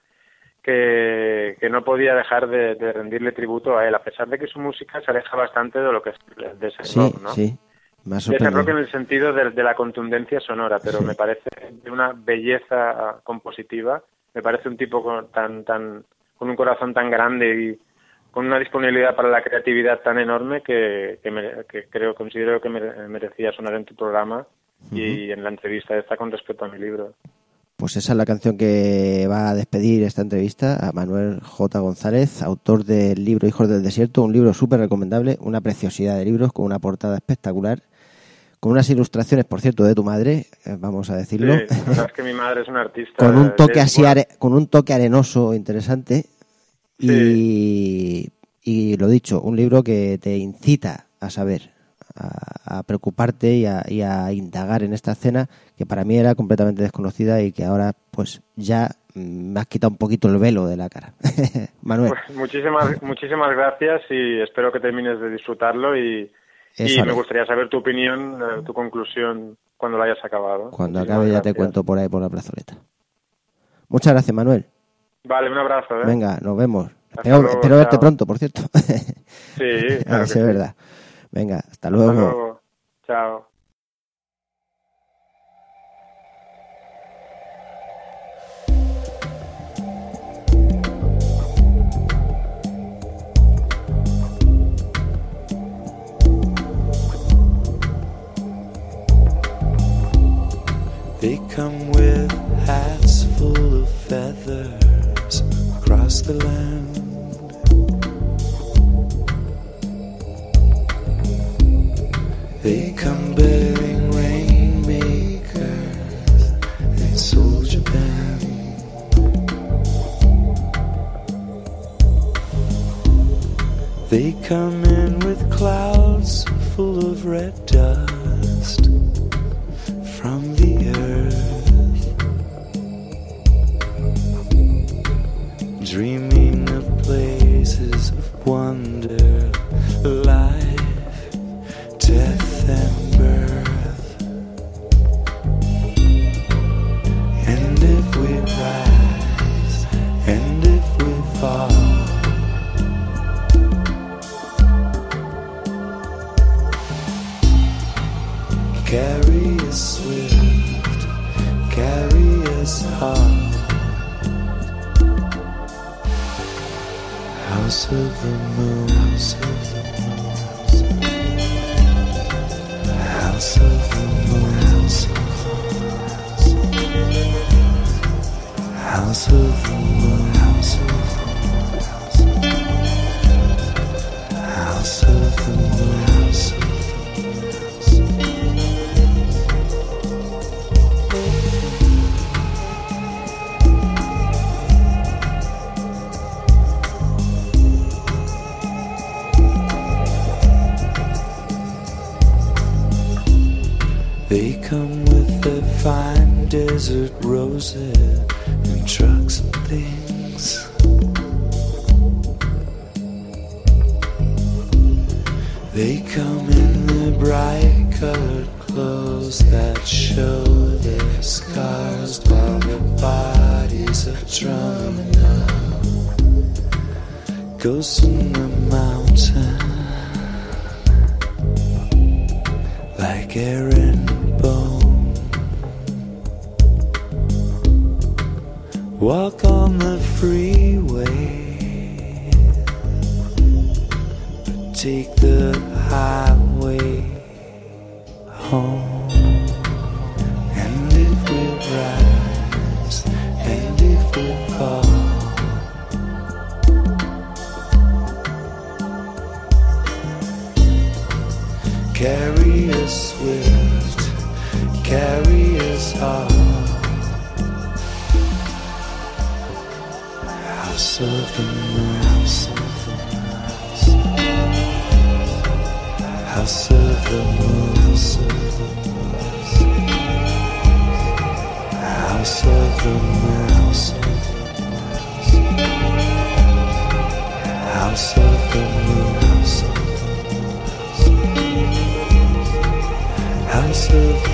que no podía dejar de rendirle tributo a él, a pesar de que su música se aleja bastante de lo que es de ese rock, ¿no? Sí. De ese rock en el sentido de la contundencia sonora, pero me parece de una belleza compositiva. Me parece un tipo con un corazón tan grande y con una disponibilidad para la creatividad tan enorme que considero que merecía sonar en tu programa y en la entrevista esta con respecto a mi libro. Pues esa es la canción que va a despedir esta entrevista a Manuel J. González, autor del libro Hijos del Desierto, un libro súper recomendable, una preciosidad de libros con una portada espectacular, con unas ilustraciones, por cierto, de tu madre, vamos a decirlo. Sí, la verdad es que mi madre es una artista. Con un toque con un toque arenoso interesante. Sí. Y lo dicho, un libro que te incita a saber, a preocuparte y a indagar en esta escena que para mí era completamente desconocida y que ahora pues ya me has quitado un poquito el velo de la cara. Manuel. Pues muchísimas gracias, y espero que termines de disfrutarlo, y me gustaría saber tu opinión, tu conclusión cuando lo hayas acabado. Cuando acabe ya te cuento por ahí por la plazoleta. Muchas gracias, Manuel. Vale, un abrazo. Venga, nos vemos. Espero verte pronto, por cierto. Sí, claro que sí, es verdad. Venga, hasta luego. Chao. They come with hats full of feathers across the land. They come bearing rainmakers and soldier band. They come in with clouds full of red dust from the earth. dreaming of places of wonder, life, death, and birth. And if we rise, and if we fall, carry us swift, carry us hard. House of the moon, house of the moon, house of the moon, house of the moon, house of the moon, house of the moon. They come with their fine desert roses and trucks and things. They come in their bright colored clothes that show their scars while their bodies are drumming up. Ghosts in the mountain like Aaron Bone. Walk on the freeway, but take the highway home. And if we rise, and if we fall, carry us swift, carry us hard. House of the moon, house of the moon, house of the moon, house of the moon, house of the moon, house of the moon.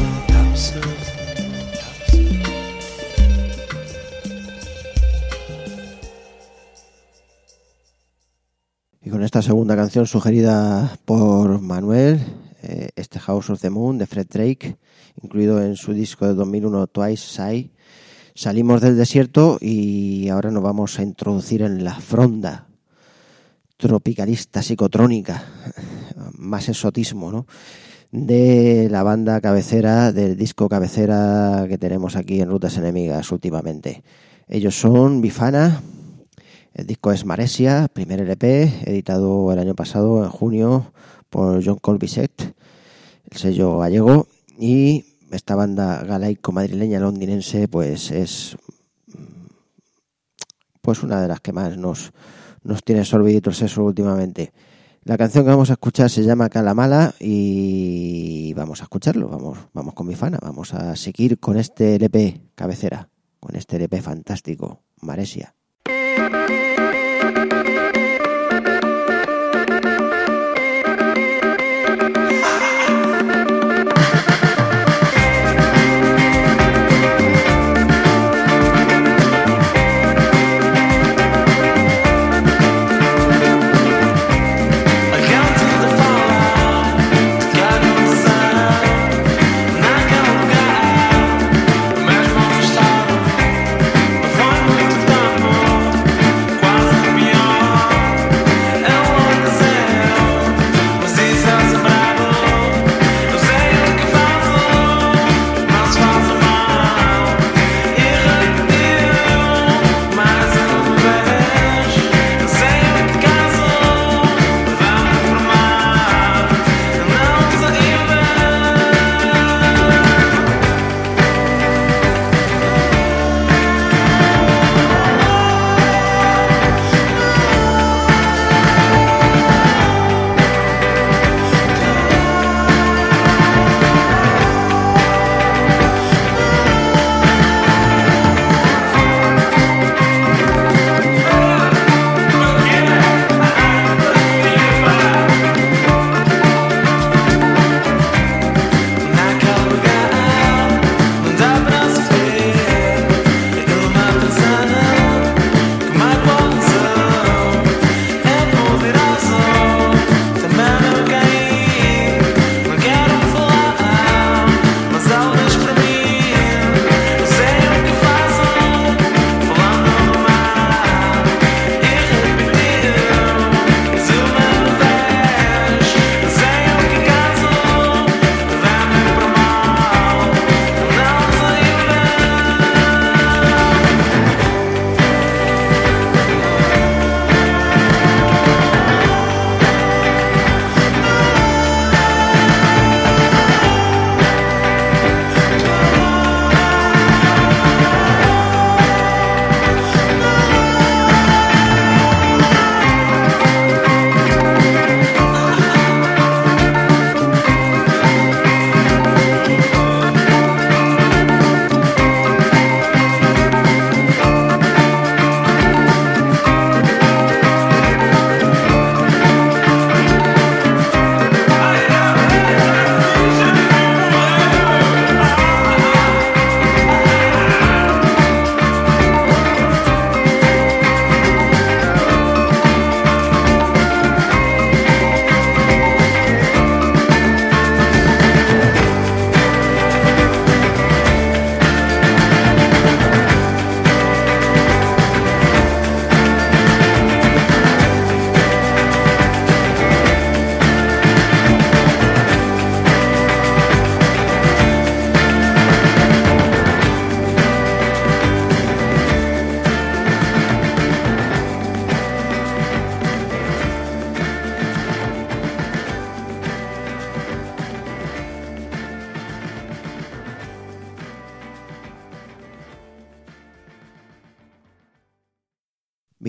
Y con esta segunda canción sugerida por Manuel, este House of the Moon de Fred Drake, incluido en su disco de 2001 Twice Side, salimos del desierto y ahora nos vamos a introducir en la fronda tropicalista, psicotrónica, más exotismo, ¿no?, de la banda cabecera, del disco cabecera que tenemos aquí en Rutas Enemigas últimamente. Ellos son Bifana, el disco es Maresia, primer LP, editado el año pasado, en junio, por John Colbiset, el sello gallego, y esta banda galaico-madrileña londinense pues es pues una de las que más nos tiene sorbidito el seso últimamente. La canción que vamos a escuchar se llama Calamala y vamos a escucharlo, vamos con Bifana, vamos a seguir con este LP cabecera, con este LP fantástico, Maresia. Mesmo afastado, vai muito tempo.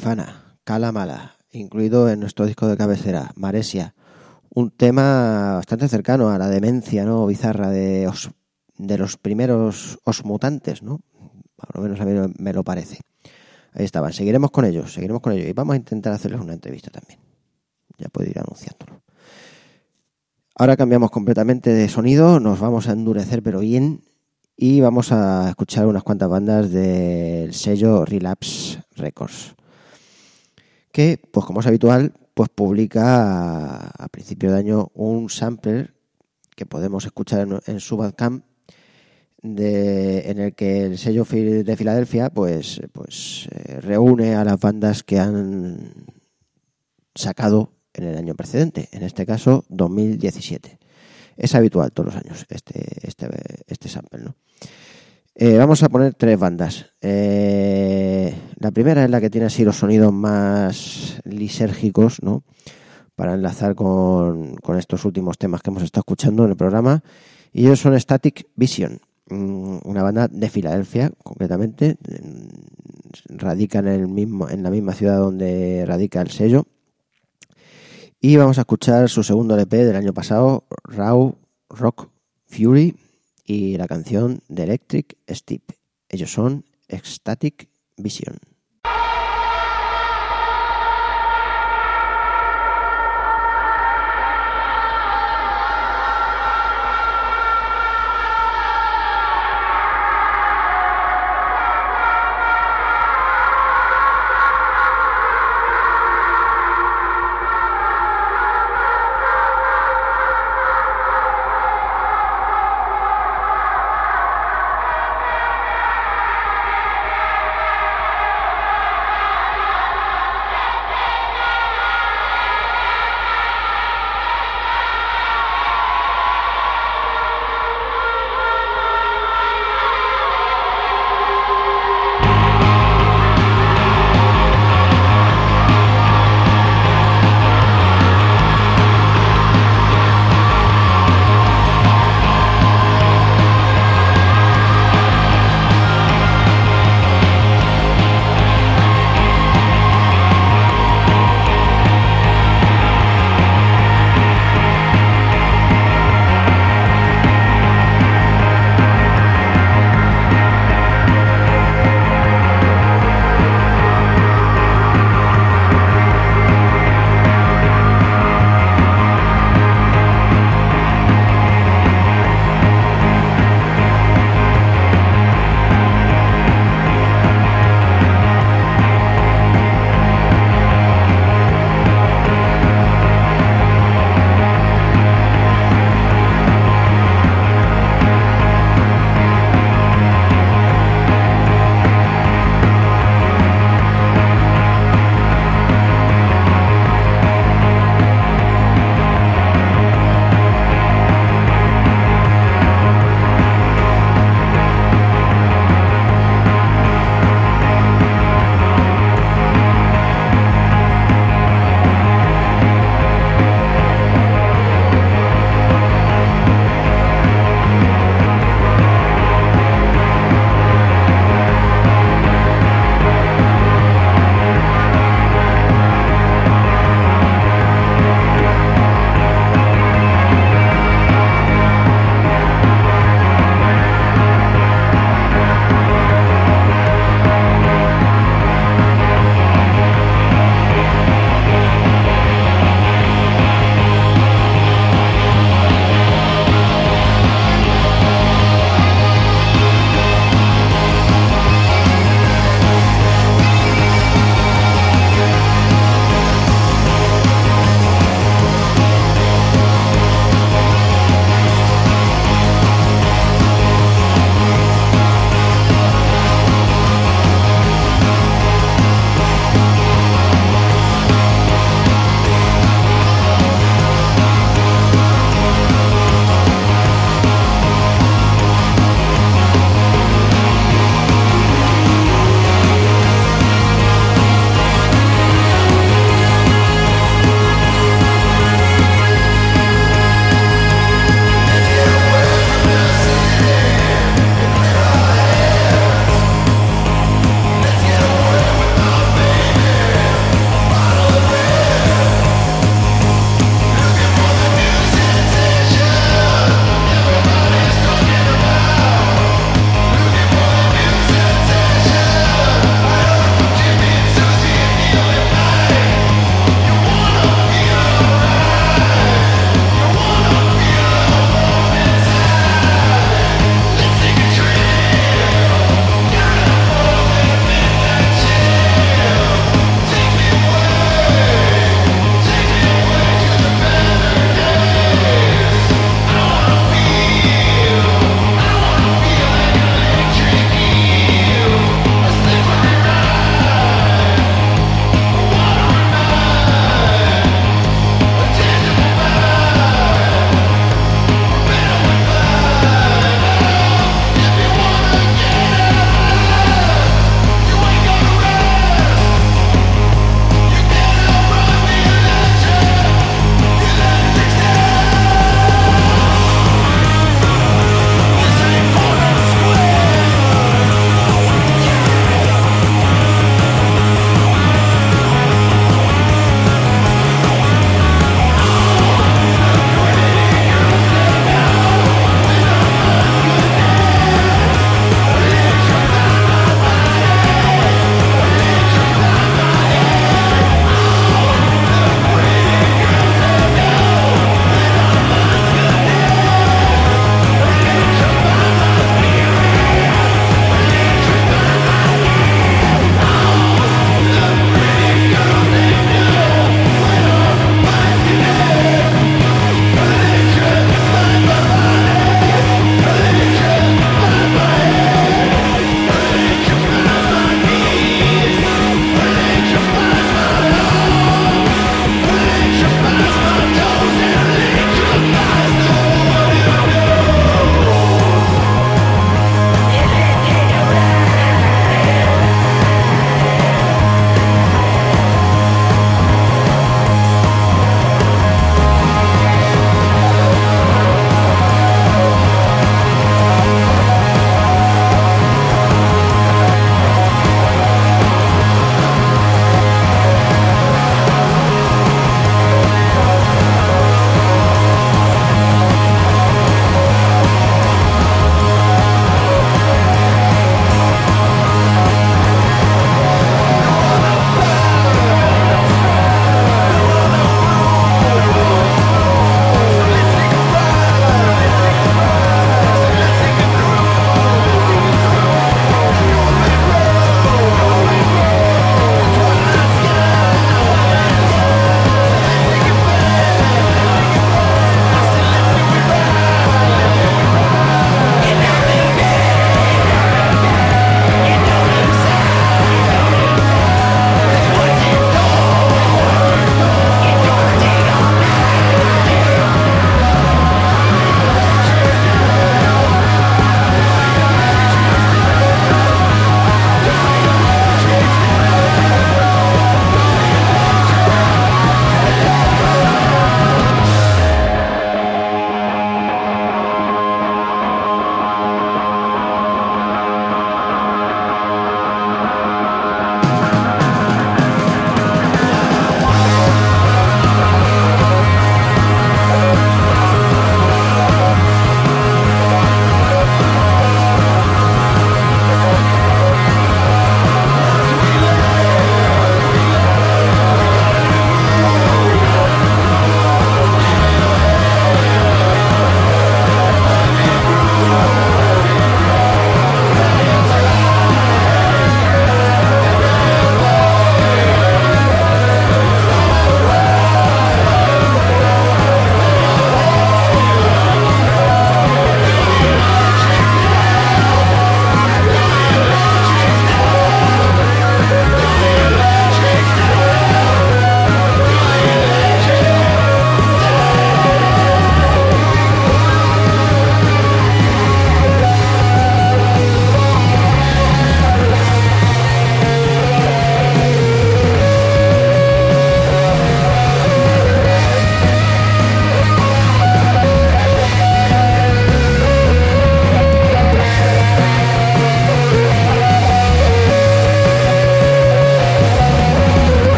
Nirvana, Kala Mala, incluido en nuestro disco de cabecera, Maresia. Un tema bastante cercano a la demencia, ¿no?, bizarra de los primeros Os Mutantes, ¿no? Por lo menos a mí me lo parece. Ahí estaban. Seguiremos con ellos. Y vamos a intentar hacerles una entrevista también. Ya puedo ir anunciándolo. Ahora cambiamos completamente de sonido. Nos vamos a endurecer, pero bien. Y vamos a escuchar unas cuantas bandas del sello Relapse Records, que, pues como es habitual, pues publica a principio de año un sampler que podemos escuchar en su Bandcamp, en el que el sello de Filadelfia pues reúne a las bandas que han sacado en el año precedente, en este caso 2017. Es habitual todos los años este sample, ¿no? Vamos a poner 3 bandas. La primera es la que tiene así los sonidos más lisérgicos, ¿no?, para enlazar con estos últimos temas que hemos estado escuchando en el programa. Y ellos son Static Vision, una banda de Filadelfia, concretamente. Radican en la misma ciudad donde radica el sello. Y vamos a escuchar su segundo LP del año pasado, Raw Rock Fury, y la canción de Electric Steep. Ellos son Static Vision. Thank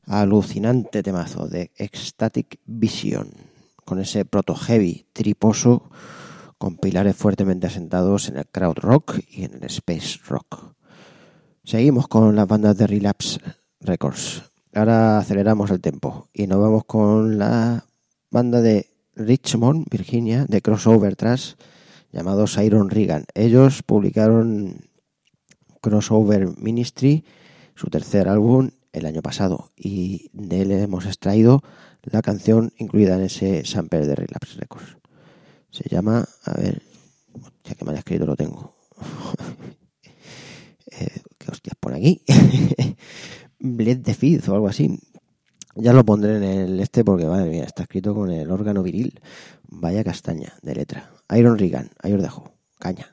Alucinante temazo de Ecstatic Vision, con ese proto-heavy triposo con pilares fuertemente asentados en el crowd rock y en el space rock. Seguimos con las bandas de Relapse Records. Ahora aceleramos el tempo y nos vamos con la banda de Richmond, Virginia, de crossover thrash llamados Iron Regan. Ellos publicaron Crossover Ministry, su tercer álbum, el año pasado, y de él hemos extraído la canción incluida en ese sample de Relapse Records. Se llama, a ver, ya que me han escrito lo tengo. ¿Qué hostias pone aquí? Bled the Fifth o algo así. Ya lo pondré en el porque, madre mía, está escrito con el órgano viril. Vaya castaña de letra. Iron Regan, ahí os dejo. Caña.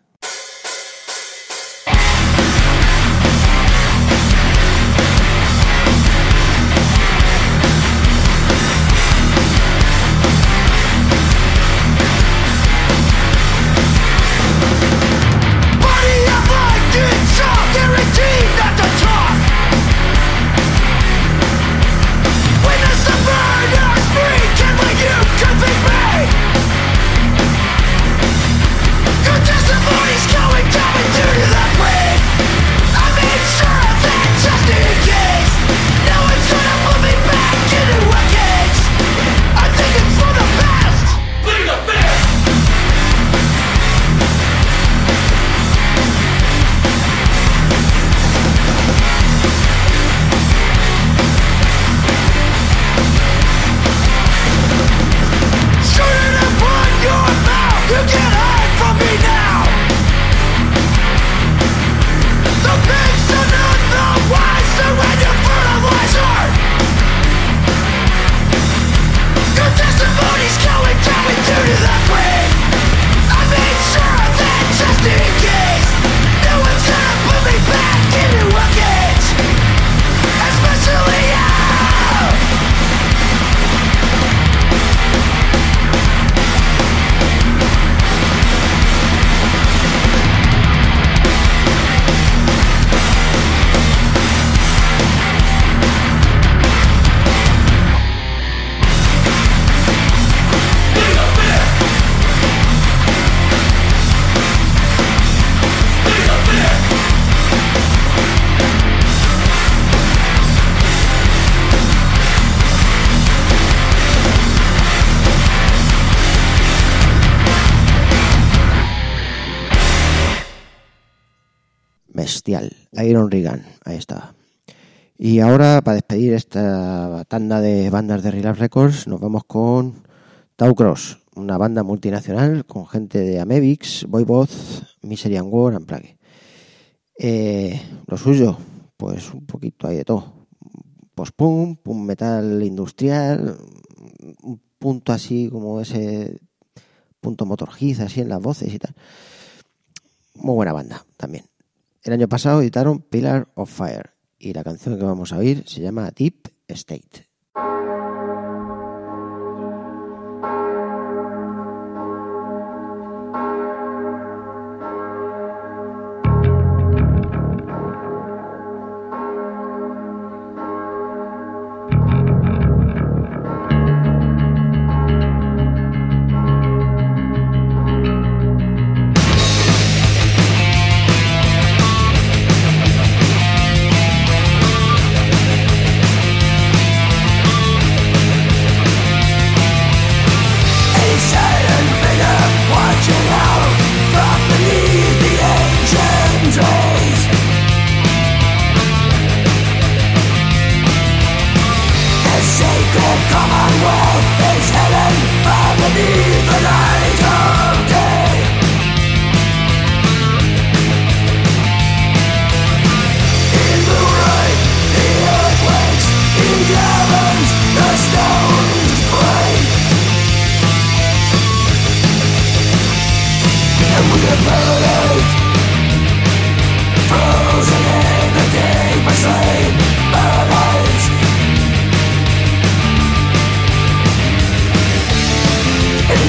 Bestial, Iron Regan, ahí está. Y ahora, para despedir esta tanda de bandas de Relapse Records, nos vamos con Tau Cross, una banda multinacional con gente de Amebix, Voivod, Misery and War, and Plague. Lo suyo, pues un poquito hay de todo. Post-punk, punk metal industrial, un punto así como ese punto Motorhead así en las voces y tal. Muy buena banda también. El año pasado editaron Pillar of Fire y la canción que vamos a oír se llama Deep State. In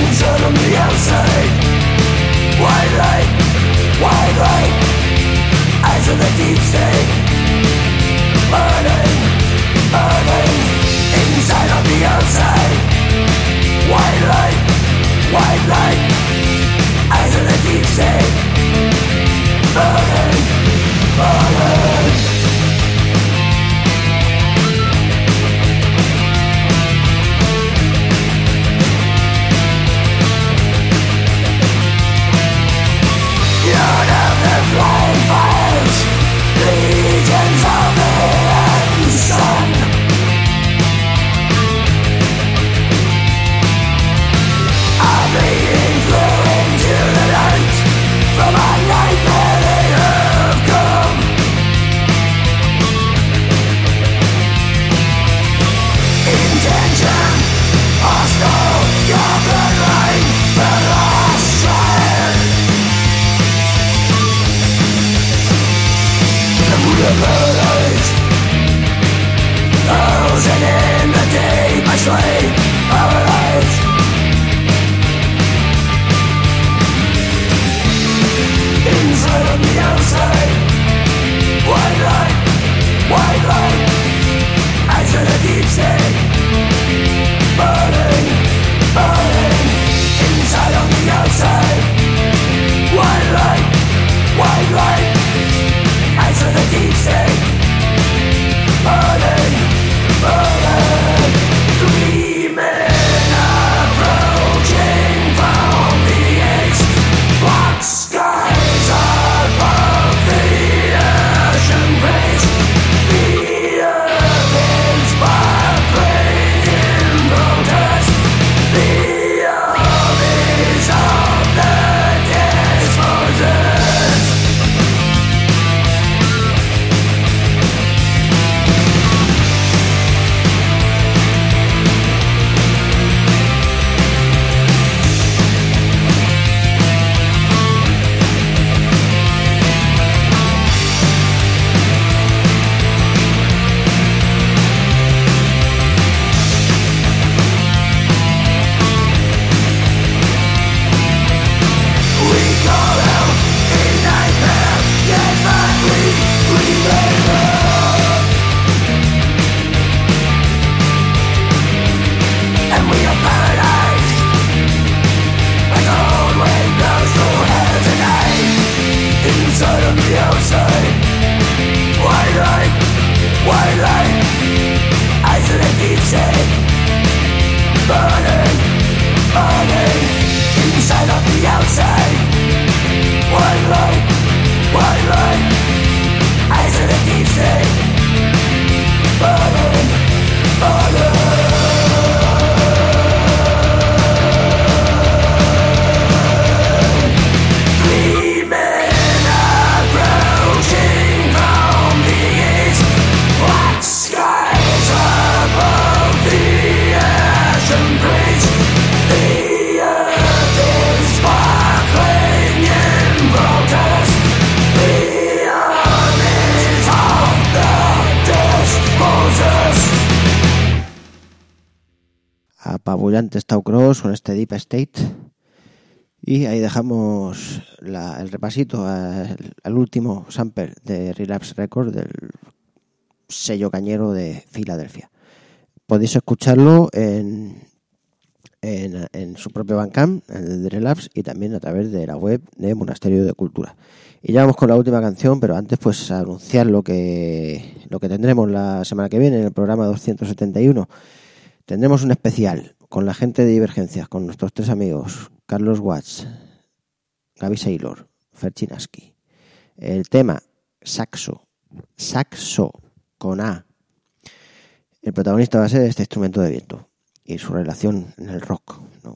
apabullante Stout Cross con este Deep State. Y ahí dejamos el repasito al último sample de Relapse Records del sello cañero de Filadelfia. Podéis escucharlo en su propio Bandcamp, el de Relapse, y también a través de la web de Monasterio de Cultura. Y ya vamos con la última canción, pero antes pues anunciar lo que tendremos la semana que viene en el programa 271. Tendremos un especial con la gente de Divergencias, con nuestros 3 amigos, Carlos Watts, Gaby Saylor, Fer Chinaski. El tema saxo con A. El protagonista va a ser este instrumento de viento y su relación en el rock, ¿no?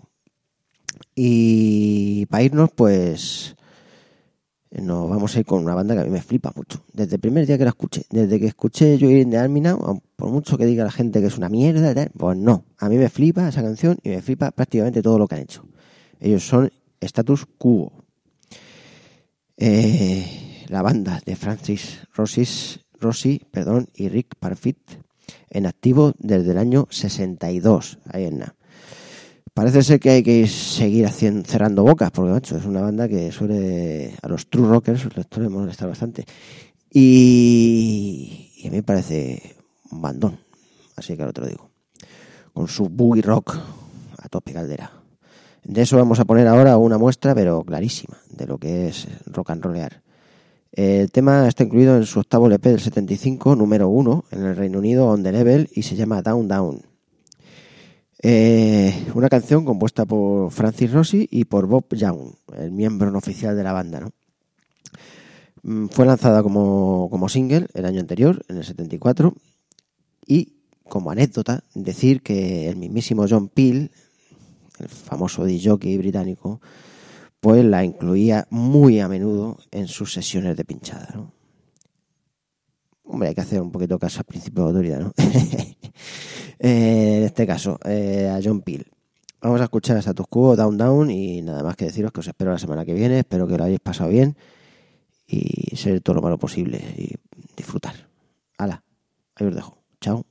Y para irnos, pues nos vamos a ir con una banda que a mí me flipa mucho. Desde el primer día que la escuché, desde que escuché You're in the Army Now, por mucho que diga la gente que es una mierda, pues no, a mí me flipa esa canción y me flipa prácticamente todo lo que han hecho. Ellos son Status Quo. La banda de Francis Rossi y Rick Parfitt, en activo desde el año 62. Ahí en nada. Parece ser que hay que seguir cerrando bocas, porque macho, es una banda que suele a los true rockers les suele molestar bastante. Y a mí me parece un bandón, así que ahora te lo digo. Con su boogie rock a tope caldera. De eso vamos a poner ahora una muestra, pero clarísima, de lo que es rock and rollear. El tema está incluido en su octavo LP del 75, número 1, en el Reino Unido, On The Level, y se llama Down Down. Una canción compuesta por Francis Rossi y por Bob Young, el miembro no oficial de la banda, ¿no? Fue lanzada como single el año anterior, en el 74, y como anécdota, decir que el mismísimo John Peel, el famoso disc-jockey británico, pues la incluía muy a menudo en sus sesiones de pinchada, ¿no? Hombre, hay que hacer un poquito caso al principio de autoridad, ¿no? En este caso, a John Peel. Vamos a escuchar a Status Quo, Down Down, y nada más que deciros que os espero la semana que viene. Espero que lo hayáis pasado bien y ser todo lo malo posible y disfrutar. Hala, ahí os dejo. Chao.